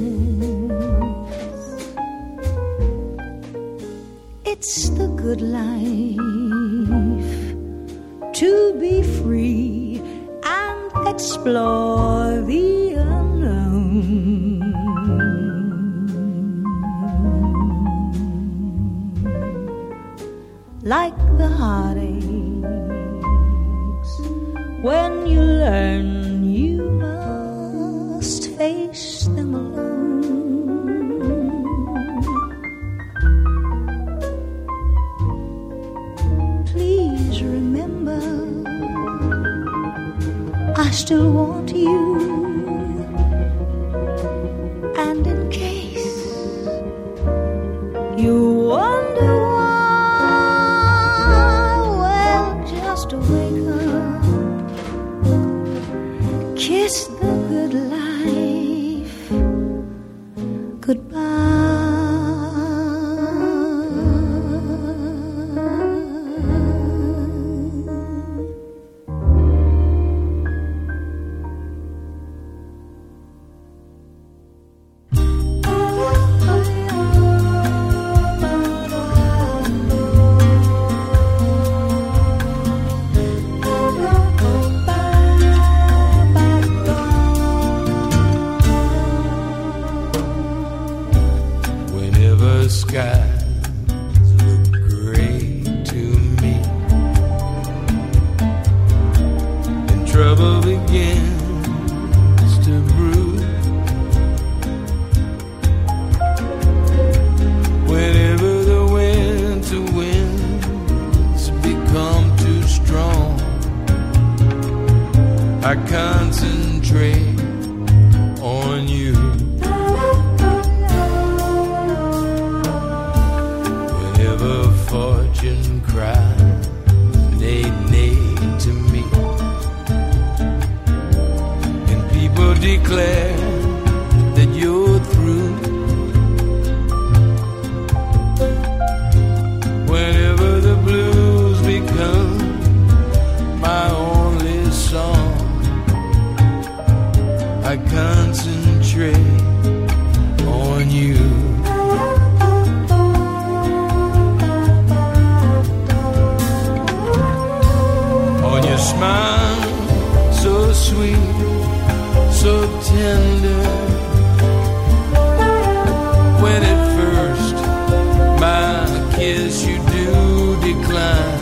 It's the good life to be free and explore the unknown. Like the heartaches, when you learn you must face them alone. I still want you, and in case you wonder why, well, just wake up, kiss the good life goodbye.
I concentrate on you. Whenever fortune cries, nay, nay to me, and people declare that you're through. Whenever the blues become my only song, I concentrate on you. On your smile, so sweet, so tender. When at first my kiss you do decline.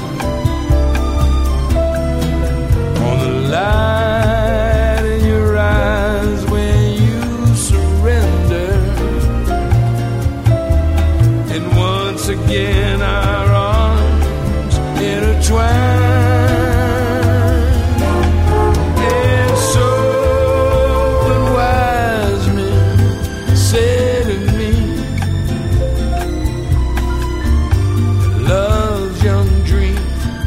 On the light in your eyes when you surrender, and once again our arms intertwine. And so when wise men say to me, love's young dream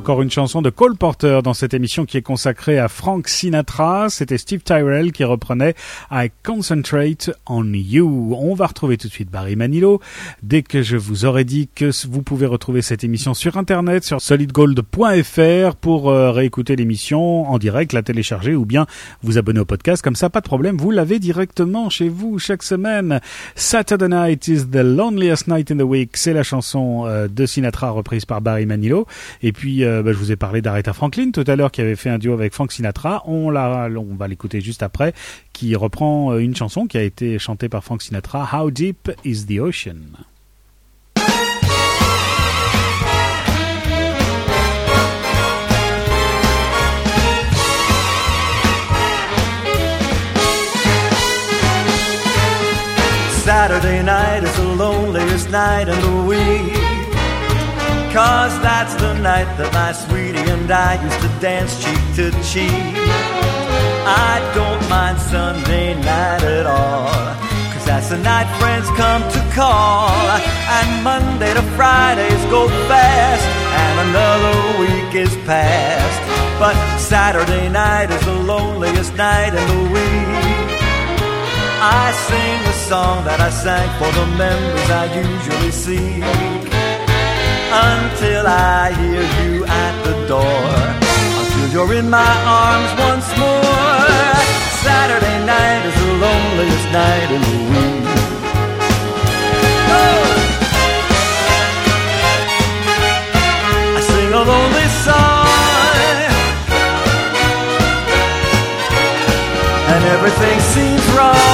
Encore une chanson de Cole Porter dans cette émission qui est consacrée à Frank Sinatra. C'était Steve Tyrell qui reprenait I Concentrate on You. On va retrouver tout de suite Barry Manilow. Dès que je vous aurai dit que vous pouvez retrouver cette émission sur internet, sur solidgold.fr pour réécouter l'émission en direct, la télécharger ou bien vous abonner au podcast. Comme ça, pas de problème, vous l'avez directement chez vous chaque semaine. Saturday Night is the loneliest night in the week. C'est la chanson de Sinatra reprise par Barry Manilow. Et puis, je vous ai parlé d'Aretha Franklin tout à l'heure qui avait fait un duo avec Frank Sinatra. On va l'écouter juste après, qui reprend une chanson qui a été chantée par Frank Sinatra, How Deep is the Ocean?
Saturday night is the loneliest night in the week, 'cause that's the night that my sweetie and I used to dance cheek to cheek. I don't mind Sunday night at all, 'cause that's the night friends come to call. And Monday to Fridays go fast, and another week is past. But Saturday night is the loneliest night in the week. I sing the song that I sang for the memories I usually seek, until I hear you at the door, until you're in my arms once more. Saturday night is the loneliest night in the week. Oh! I sing a lonely song, and everything seems wrong.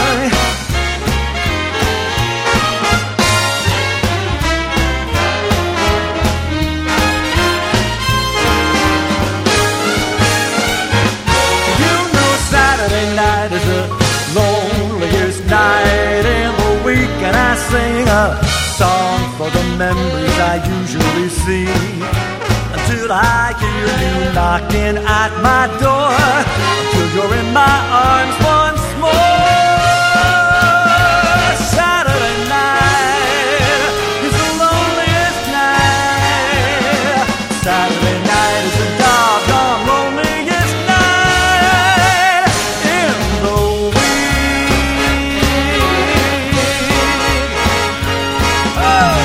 Night is the loneliest night in the week, and I sing a song for the memories I usually see, until I hear you knocking at my door, until you're in my arms once more. Saturday night is the loneliest night. Saturday night is the doggone loneliest night in the week. Oh!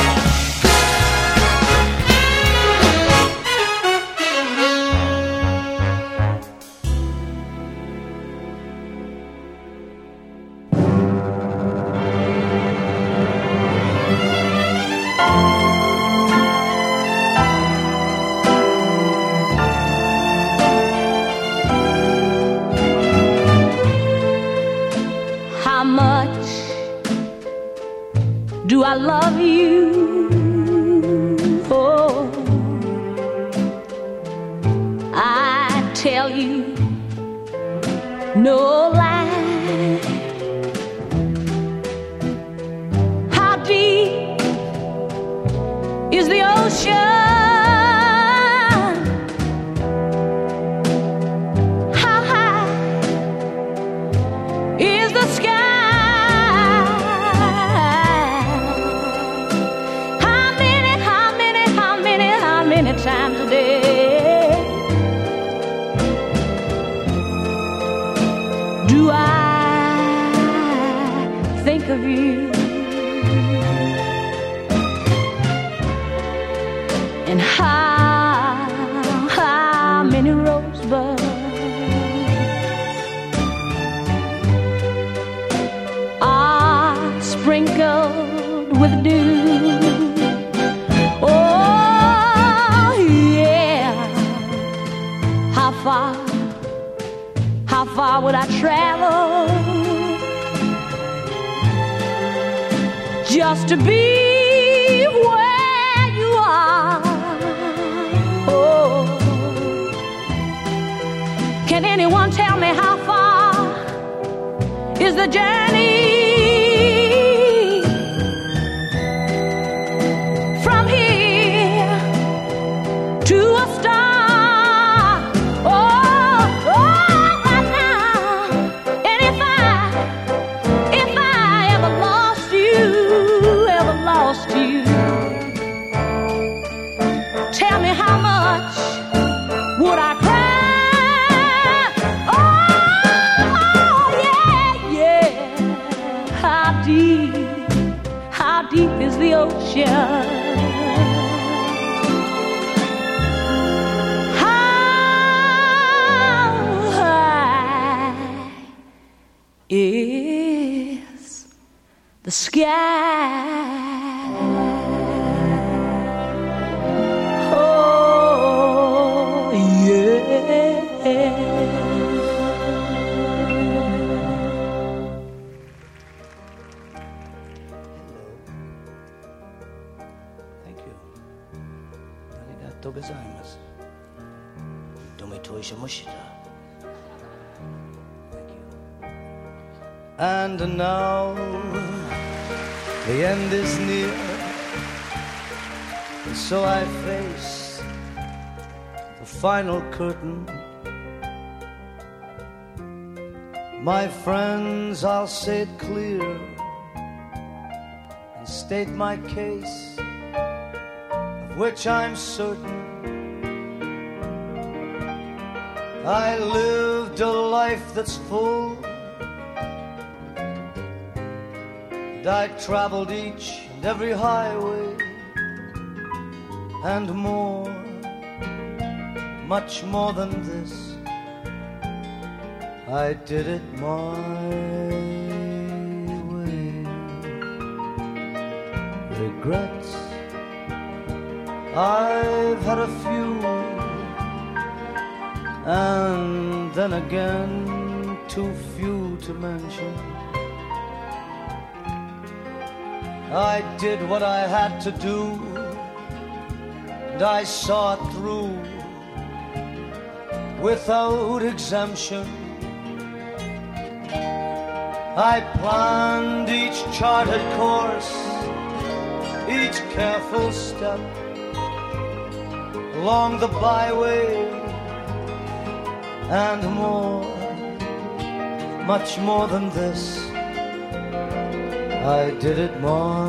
How much do I love you? Oh, I tell you no lie. How deep is the ocean? How high is the sky? Times a day do I think of you, and how many rosebuds are sprinkled with dew. How far would I travel just to be where you are? Oh, can anyone tell me how far is the journey from here to a star? Tell me how much
would I cry? Oh, yeah, yeah. How deep is the ocean? Is the sky? Oh, yeah.
Thank you. Arigatou gozaimasu. Dometo ishimoshita. And now the end is near, and so I face the final curtain. My friends, I'll say it clear and state my case, of which I'm certain. I lived a life that's full, I traveled each and every highway and more, much more than this. I did it my way. Regrets, I've had a few, and then again too few to mention. I did what I had to do, and I saw it through without exemption. I planned each charted course, each careful step along the byway, and more, much more than this. I did it my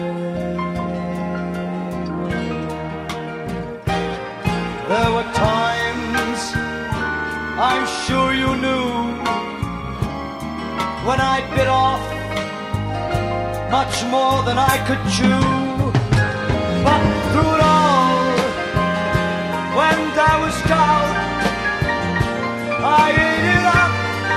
way. There were times, I'm sure you knew, when I bit off much more than I could chew. But through it all, when there was doubt, I ate it up.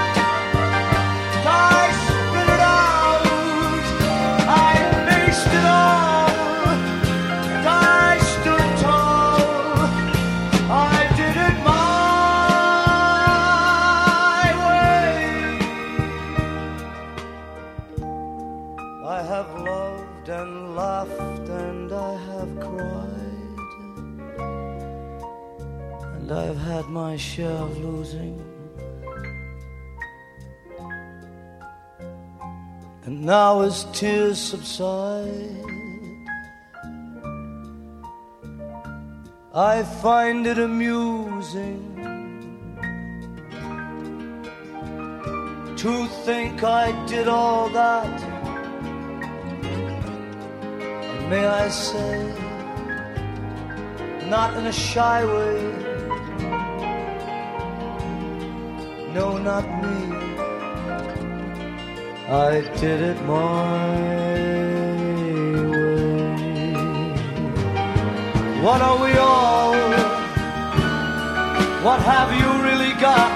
I've had my share of losing, and now as tears subside, I find it amusing to think I did all that. And may I say, not in a shy way, no, not me. I did it my way. What are we all? What have you really got?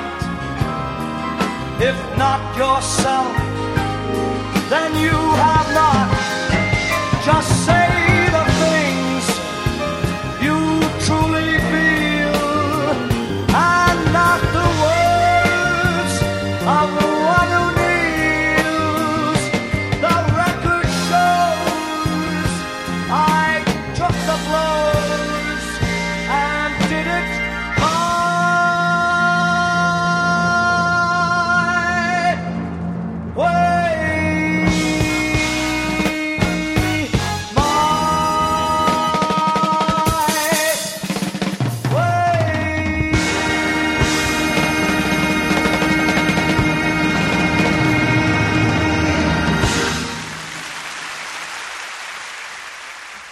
If not yourself, then you have not. Just say the things you truly feel, and not the words of the one who kneels. The record shows I took the blows and did it my way.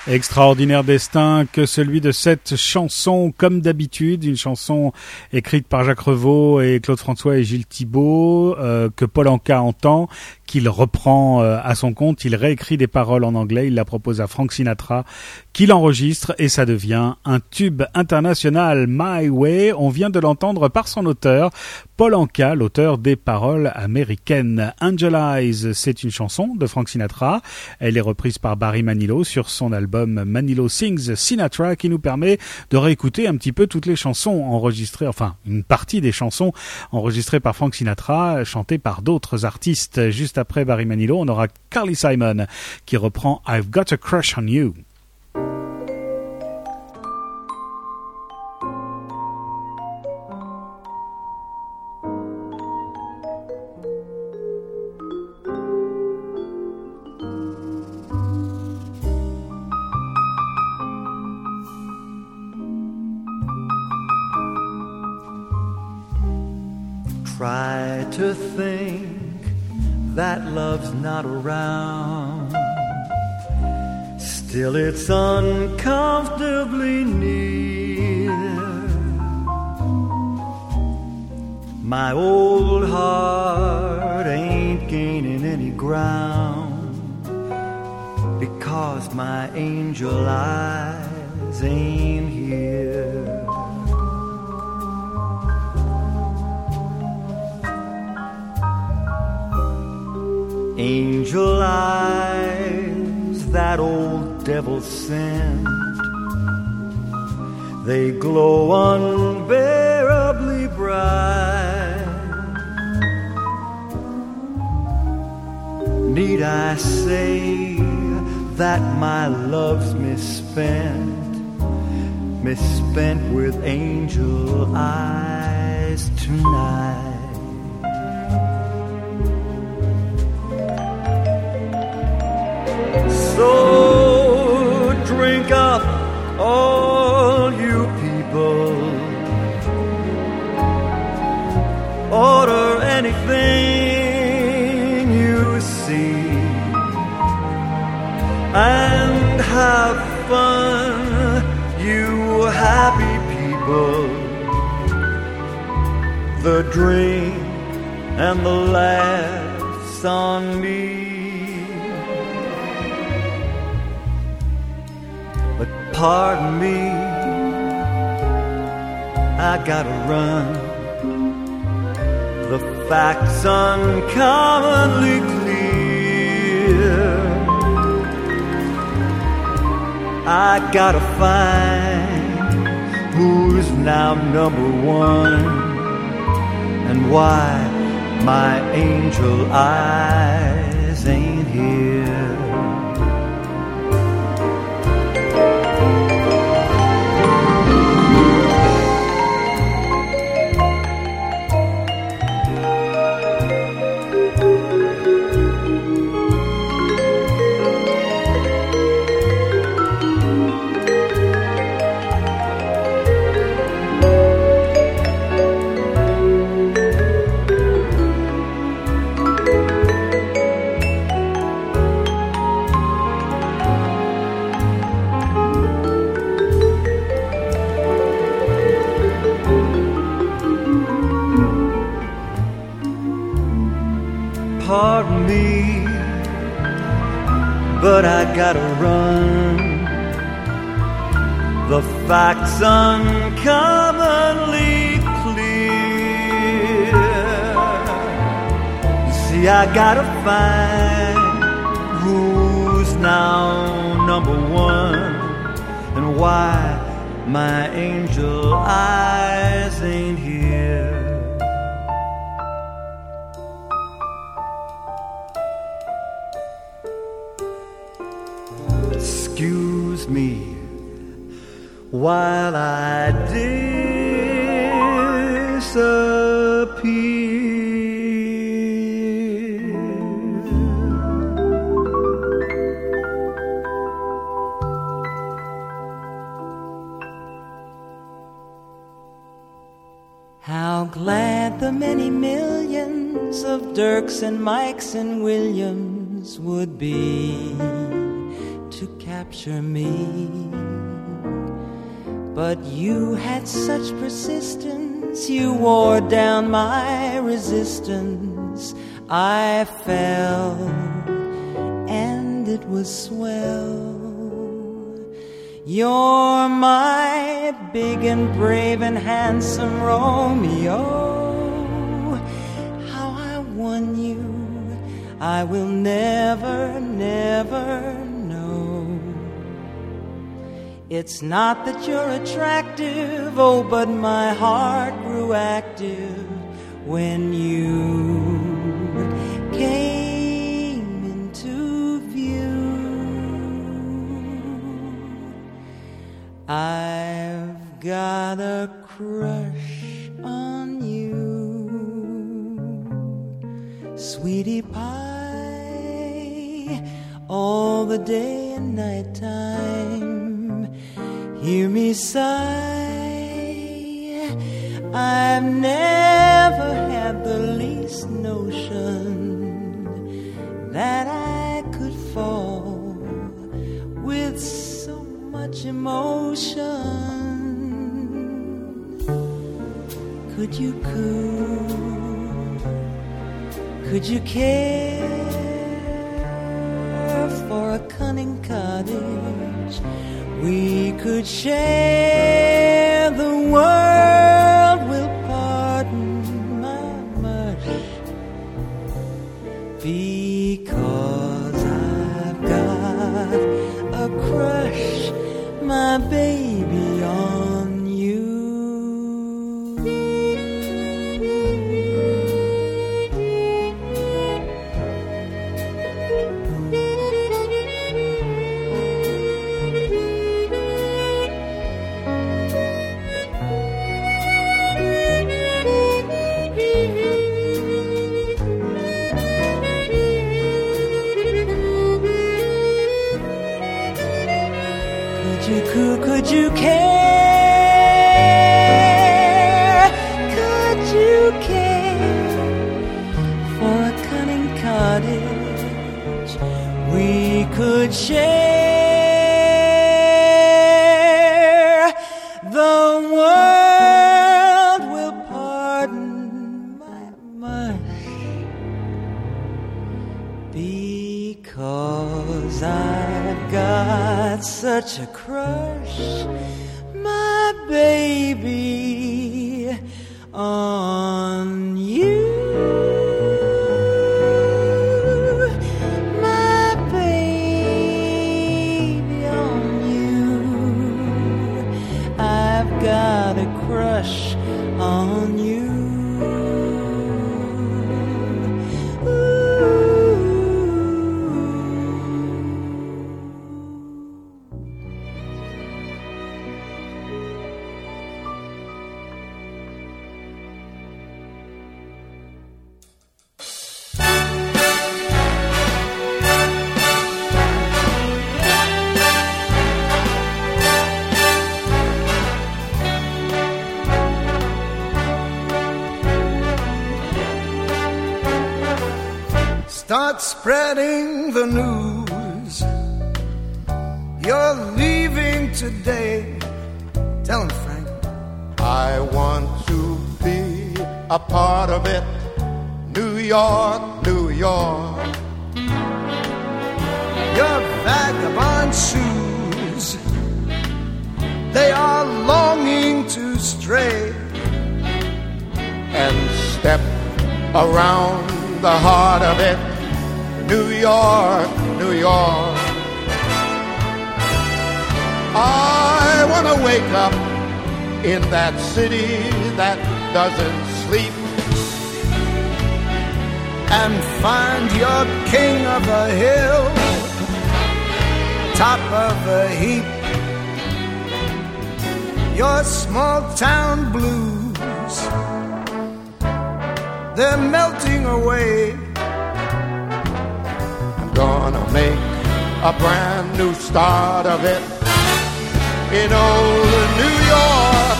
Extraordinaire destin que celui de cette chanson, comme d'habitude, une chanson écrite par Jacques Revaux et Claude François et Gilles Thibault, que Paul Anka entend, qu'il reprend à son compte, il réécrit des paroles en anglais, il la propose à Frank Sinatra, qu'il enregistre et ça devient un tube international. My Way, on vient de l'entendre par son auteur, Paul Anka, l'auteur des paroles américaines. Angel Eyes, c'est une chanson de Frank Sinatra, elle est reprise par Barry Manilow sur son album Manilow Sings Sinatra, qui nous permet de réécouter un petit peu toutes les chansons enregistrées, enfin une partie des chansons enregistrées par Frank Sinatra, chantées par d'autres artistes. Juste après Barry Manilow, on aura Carly Simon qui reprend I've Got a Crush on You.
Try to think that love's not around. Still it's uncomfortably near. My old heart ain't gaining any ground because my angel eyes ain't here. Angel eyes that old devil sent, they glow unbearably bright. Need I say that my love's misspent, misspent with angel eyes tonight? So drink up, all you people. Order anything you see and have fun, you happy people. The drink and the laughs on me. Pardon me, I gotta run. The facts uncommonly clear. I gotta find who's now number one and why my angel eyes ain't here. Pardon me, but I gotta run. The facts uncommonly clear. You see, I gotta find who's now number one and why my angel eyes ain't here. Excuse me while I disappear.
How glad the many millions of Dirks and Mikes and Williams would be to capture me. But you had such persistence, you wore down my resistance. I fell, and it was swell. You're my big and brave and handsome Romeo. How I won you, I will never, never know. It's not that you're attractive, oh, but my heart grew active when you came into view. I've got a crush on you, sweetie pie, all the day and night time. Hear me sigh, I've never had the least notion that I could fall with so much emotion. Could you could you care for a cunning cottage? We could share the world, will pardon my mush, because I've got a crush, my baby, on you. Could you care? Could you care for a cunning cottage? We could share the world, will pardon my mush, because I've got such a crush, my baby, on you. My baby, on you. I've got a crush on you.
Start spreading the news. You're leaving today. Tell him, Frank.
I want to be a part of it. New York, New York.
Your vagabond shoes, they are longing to stray
and step around the heart of it. New York, New York. I want to wake up in that city that doesn't sleep
and find your king of the hill, top of the heap. Your small town blues, they're melting away.
I'm gonna make a brand new start of it in old New York.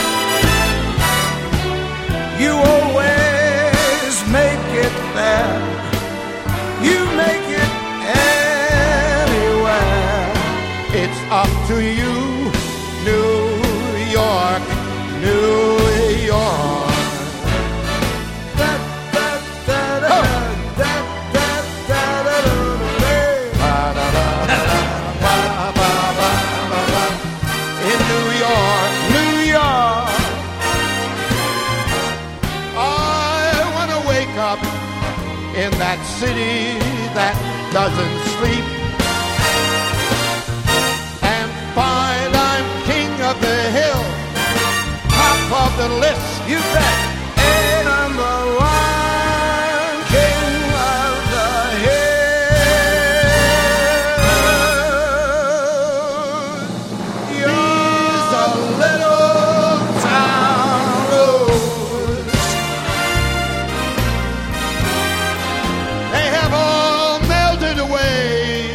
You always make it there. You make it anywhere.
to you, New York, New York. In New York, New York, I want to wake up in that city that doesn't sleep and find I'm king of the hill, top of the list, you bet, and number one, king of the hill. You're a little town road. They have all melted away,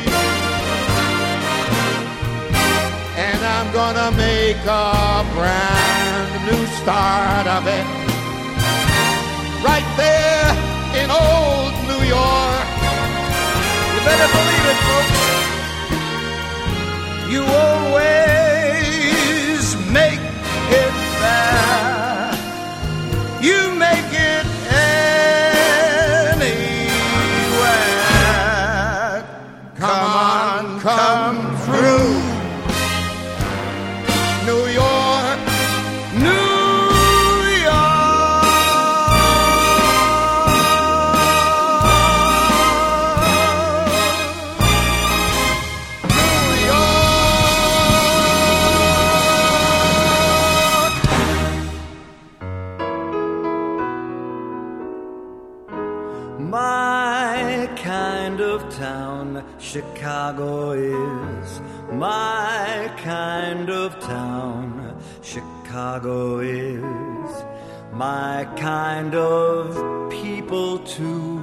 and I'm gonna make a brand new start of it right there in old New York. You better believe it, folks. You always make it there. You make it anywhere. Come on, come through. New York, New
My kind of town, Chicago is. My kind of town, Chicago is. My kind of people too.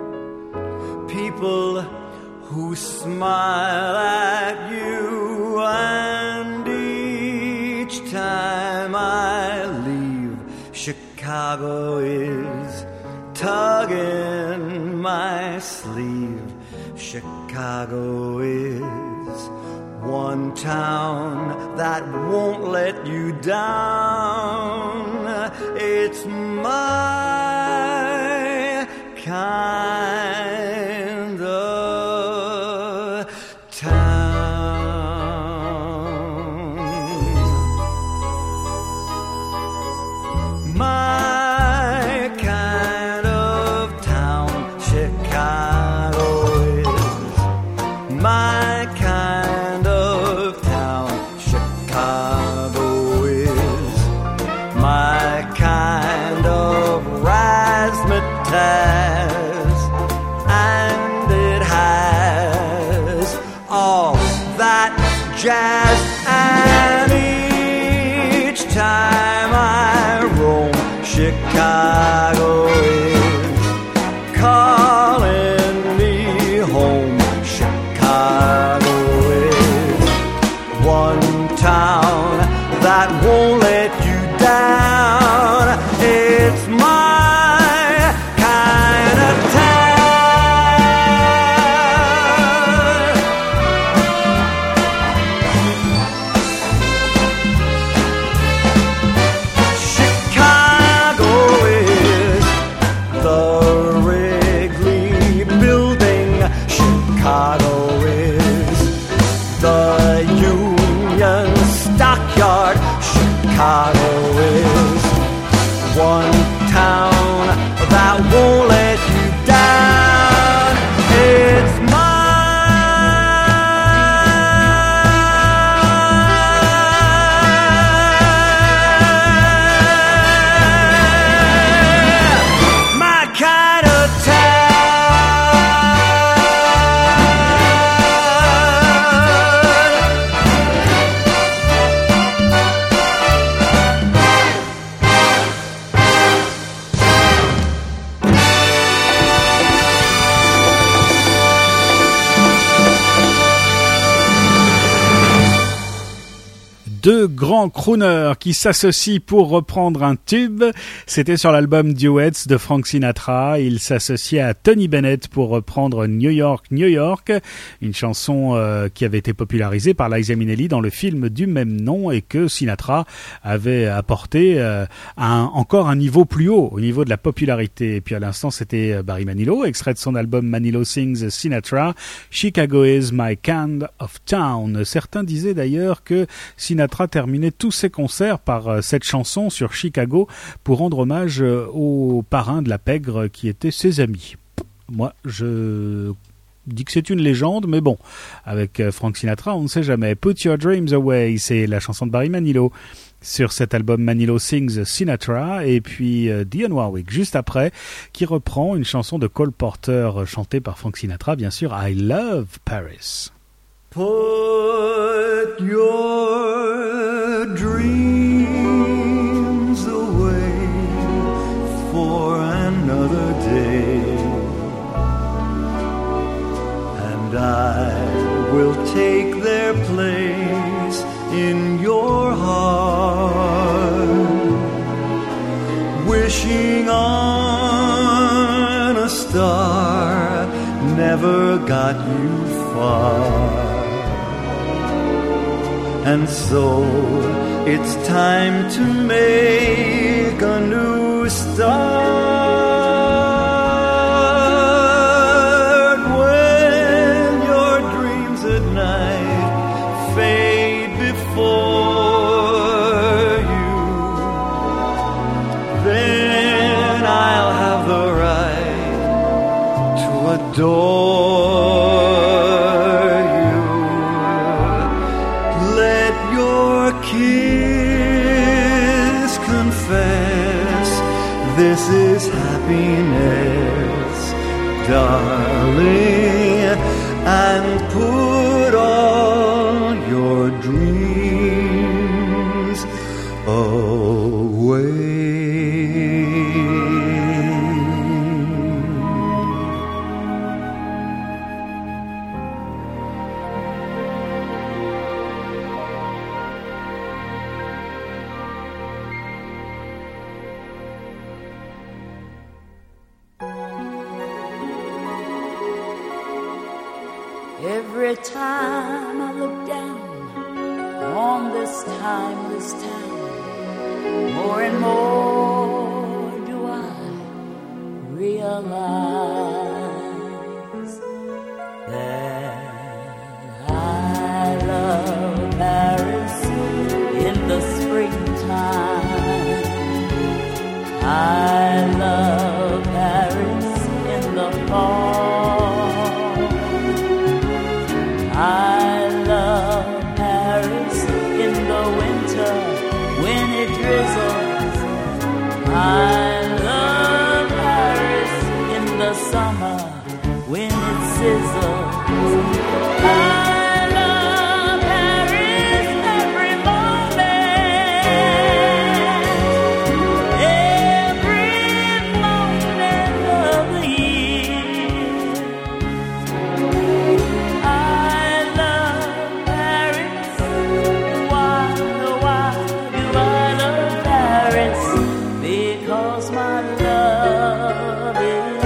People who smile at you, and each time I leave, Chicago is tugging my sleeve. Chicago is one town that won't let you down. It's my kind of town. My kind of town, Chicago is. My kind of town, Chicago is. My kind of razzmatazz, and it has all that jazz. And each time I roam, Chicago is calling me home. Chicago is one town that won't let you down. It's my kind of Chicago is the Wrigley Building. Chicago is the Union Stockyard. Chicago is one town that won't let you down. It's my kind of town.
Deux grands crooners qui s'associent pour reprendre un tube. C'était sur l'album Duets de Frank Sinatra. Il s'associait à Tony Bennett pour reprendre New York, New York, une chanson qui avait été popularisée par Liza Minnelli dans le film du même nom et que Sinatra avait apporté encore un niveau plus haut, au niveau de la popularité. Et puis à l'instant, c'était Barry Manilow, extrait de son album Manilow Sings Sinatra, Chicago is my kind of town. Certains disaient d'ailleurs que Sinatra terminait tous ses concerts par cette chanson sur Chicago pour rendre hommage aux parrains de la pègre qui étaient ses amis. Moi, je dis que c'est une légende, mais bon, avec Frank Sinatra, on ne sait jamais. Put Your Dreams Away, c'est la chanson de Barry Manilow sur cet album Manilow Sings Sinatra, et puis Dionne Warwick juste après, qui reprend une chanson de Cole Porter chantée par Frank Sinatra, bien sûr, I Love Paris.
Put your dreams away for another day, and I will take their place in your heart, wishing on a star never got you far. And so it's time to make a new start. When your dreams at night fade before you, then I'll have the right to adore. This is happiness, darling, and put all your dreams away.
Every time I look down on this timeless town, more and more do I realize that I love Paris in the springtime. I love Paris in the fall. I love Paris in the winter when it drizzles. I love Paris in the summer when it sizzles. I love Paris every moment of the year. Because my love is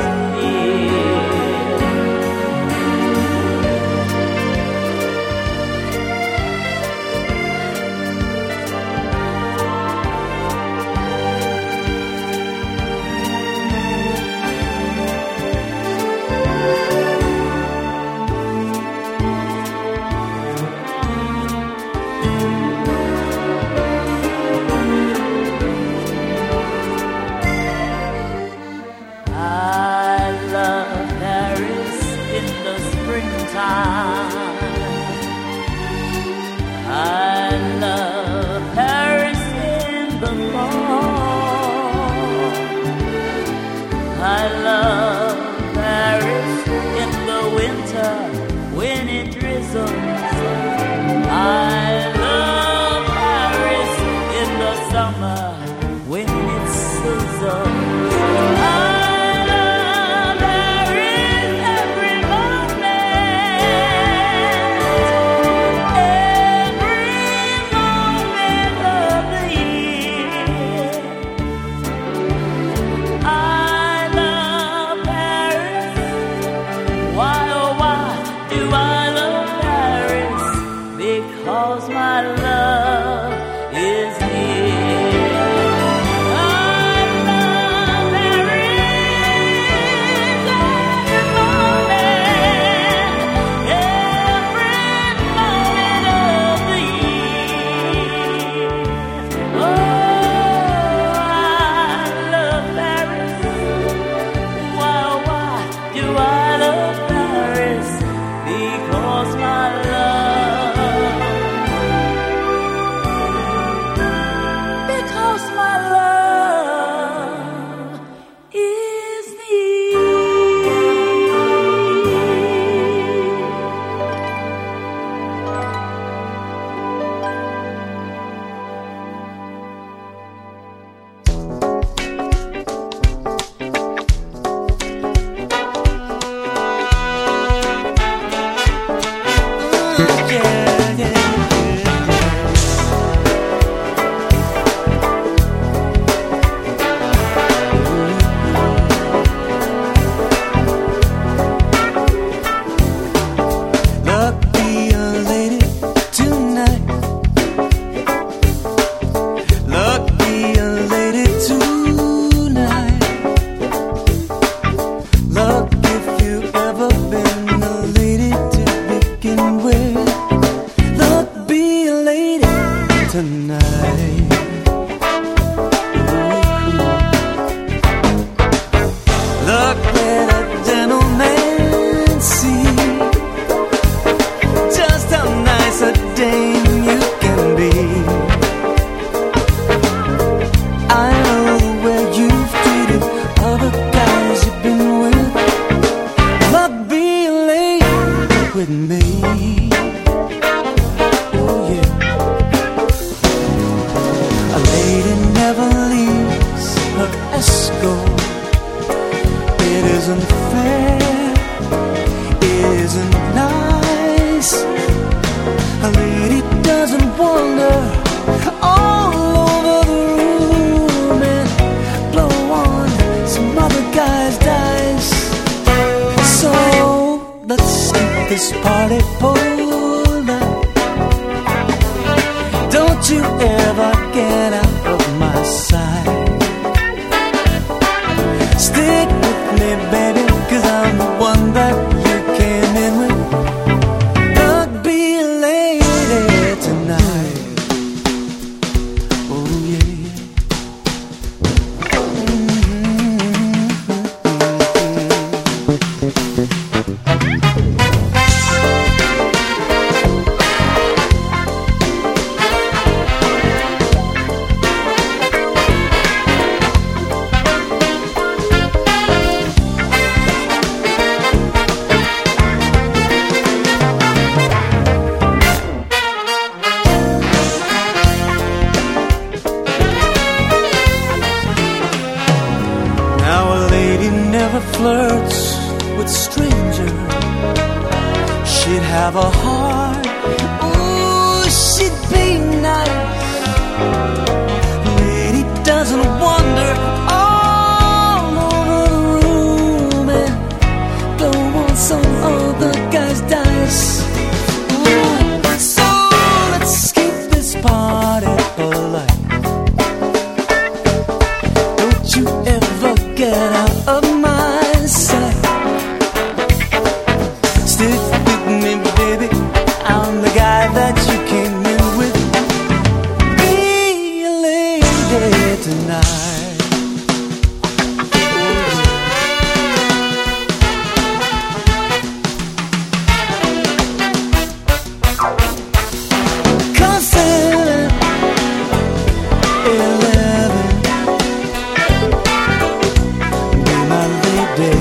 must go. It isn't fair, it isn't nice. A lady doesn't wander all over the room and blow on some other guy's dice. So let's keep this party pulled up. Don't you ever get out of my sight. Stick with me, baby, 'cause I'm the one that you came in with. I'll be a lady tonight. Oh yeah. Flirts with strangers, she'd have a heart, ooh, she'd be nice. Lady doesn't wander all over the room and blow on some other guy's dice. Ooh, so let's keep this party polite. Don't you ever get out of my sight. Stick with me, baby, I'm the guy that you came in with. Be a lady tonight. Come 7, 11, be my lady.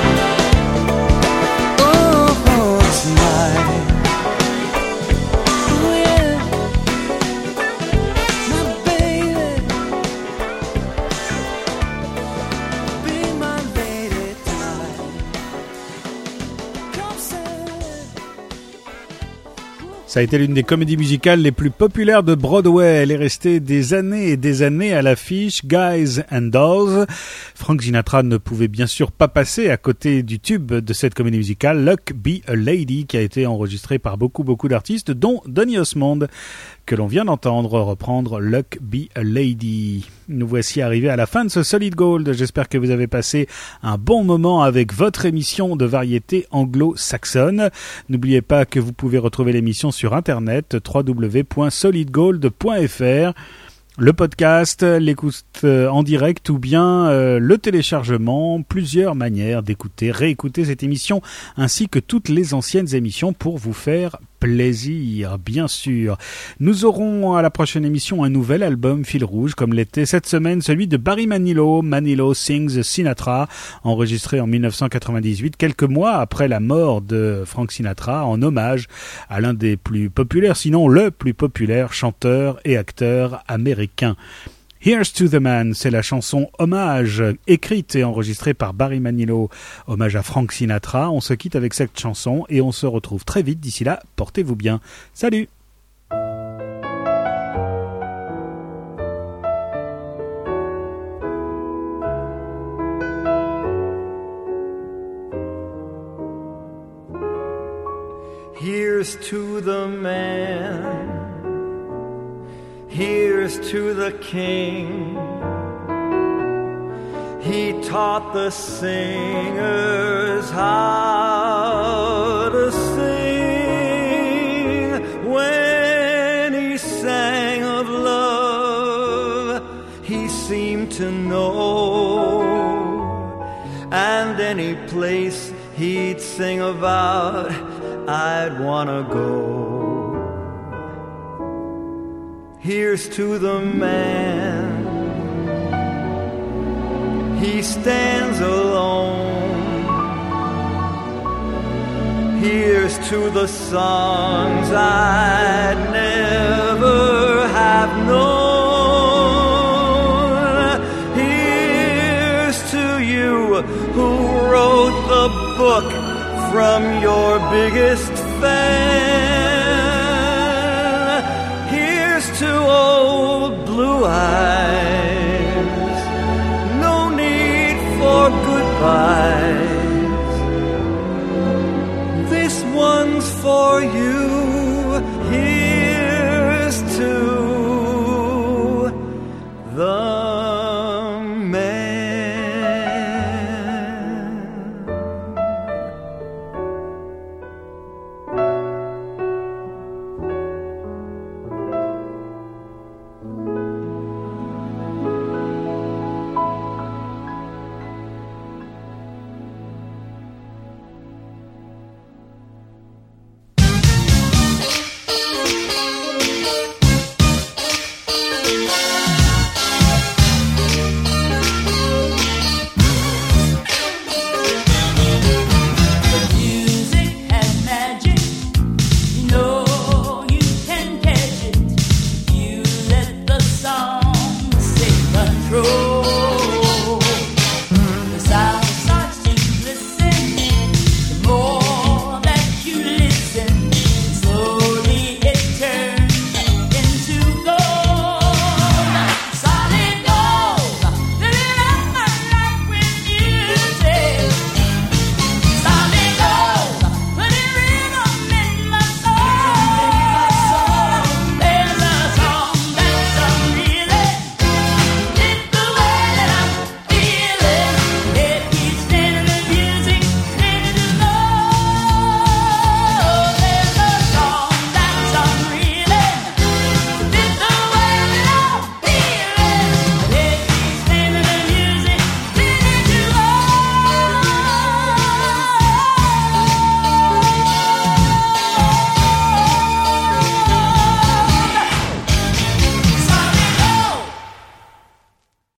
Ça a été l'une des comédies musicales les plus populaires de Broadway. Elle est restée des années et des années à l'affiche. Guys and Dolls. Frank Sinatra ne pouvait bien sûr pas passer à côté du tube de cette comédie musicale, Luck Be a Lady, qui a été enregistrée par beaucoup d'artistes, dont Donny Osmond, que l'on vient d'entendre reprendre Luck Be a Lady. Nous voici arrivés à la fin de ce Solid Gold. J'espère que vous avez passé un bon moment avec votre émission de variété anglo-saxonne. N'oubliez pas que vous pouvez retrouver l'émission sur internet www.solidgold.fr. Le podcast, l'écoute en direct ou bien le téléchargement, plusieurs manières d'écouter, réécouter cette émission ainsi que toutes les anciennes émissions pour vous faire plaisir, bien sûr. Nous aurons à la prochaine émission un nouvel album fil rouge, comme l'était cette semaine celui de Barry Manilow, Manilow Sings Sinatra, enregistré en 1998, quelques mois après la mort de Frank Sinatra, en hommage à l'un des plus populaires, sinon le plus populaire chanteur et acteur américain. Here's to the Man, c'est la chanson hommage écrite et enregistrée par Barry Manilow, hommage à Frank Sinatra. On se quitte avec cette chanson et on se retrouve très vite. D'ici là, portez-vous bien. Salut!
Here's to the man, here's to the king. He taught the singers how to sing. When he sang of love, he seemed to know. And any place he'd sing about, I'd wanna go. Here's to the man, he stands alone. Here's to the songs I'd never have known. Here's who wrote the book from your biggest fan. Here's to old blue eyes, no need for goodbye.